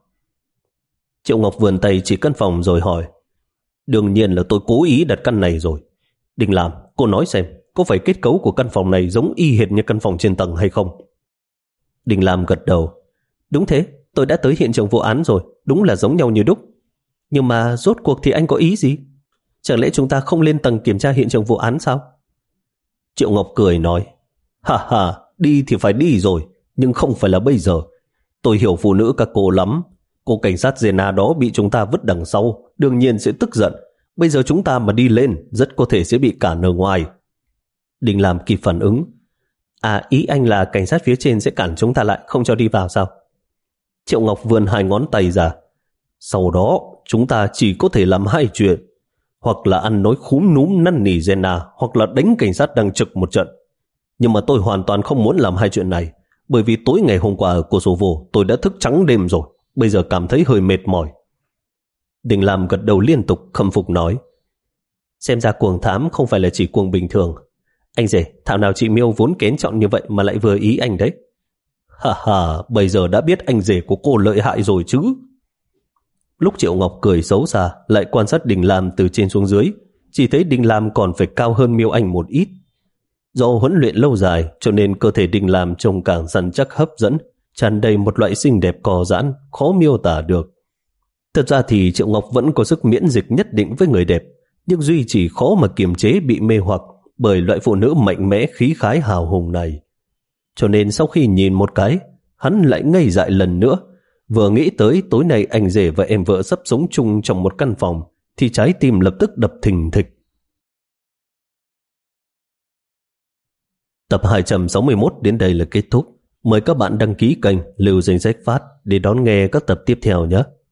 Triệu Ngọc vươn tay chỉ căn phòng rồi hỏi. Đương nhiên là tôi cố ý đặt căn này rồi. Đinh Lam, cô nói xem, có phải kết cấu của căn phòng này giống y hệt như căn phòng trên tầng hay không? Đinh Lam gật đầu. Đúng thế, tôi đã tới hiện trường vụ án rồi, đúng là giống nhau như đúc. Nhưng mà rốt cuộc thì anh có ý gì? Chẳng lẽ chúng ta không lên tầng kiểm tra hiện trường vụ án sao? Triệu Ngọc cười nói. Ha ha, đi thì phải đi rồi, nhưng không phải là bây giờ. Tôi hiểu phụ nữ các cô lắm. Cô cảnh sát Jenna đó bị chúng ta vứt đằng sau, đương nhiên sẽ tức giận. Bây giờ chúng ta mà đi lên, rất có thể sẽ bị cản ở ngoài. Đinh Lam kịp phản ứng. À, ý anh là cảnh sát phía trên sẽ cản chúng ta lại, không cho đi vào sao? Triệu Ngọc vươn hai ngón tay ra. Sau đó, chúng ta chỉ có thể làm hai chuyện. Hoặc là ăn nói khúm núm năn nỉ Jenna, hoặc là đánh cảnh sát đang trực một trận. Nhưng mà tôi hoàn toàn không muốn làm hai chuyện này, bởi vì tối ngày hôm qua ở Kosovo tôi đã thức trắng đêm rồi, bây giờ cảm thấy hơi mệt mỏi. Đình Lam gật đầu liên tục khâm phục nói. Xem ra cuồng thám không phải là chỉ cuồng bình thường. Anh rể, thảo nào chị Miêu vốn kén chọn như vậy mà lại vừa ý anh đấy. Ha ha, bây giờ đã biết anh rể của cô lợi hại rồi chứ. Lúc Triệu Ngọc cười xấu xa, lại quan sát Đình Lam từ trên xuống dưới, chỉ thấy Đình Lam còn phải cao hơn Miêu Anh một ít. Do huấn luyện lâu dài cho nên cơ thể Đình Lam trông càng săn chắc hấp dẫn, tràn đầy một loại xinh đẹp cò giãn, khó miêu tả được. Thật ra thì Triệu Ngọc vẫn có sức miễn dịch nhất định với người đẹp, nhưng Duy chỉ khó mà kiềm chế bị mê hoặc bởi loại phụ nữ mạnh mẽ khí khái hào hùng này. Cho nên sau khi nhìn một cái, hắn lại ngây dại lần nữa. Vừa nghĩ tới tối nay anh rể và em vợ sắp sống chung trong một căn phòng, thì trái tim lập tức đập thình thịch. Tập hai trăm sáu mươi mốt đến đây là kết thúc. Mời các bạn đăng ký kênh Lưu Danh Sách Phát để đón nghe các tập tiếp theo nhé.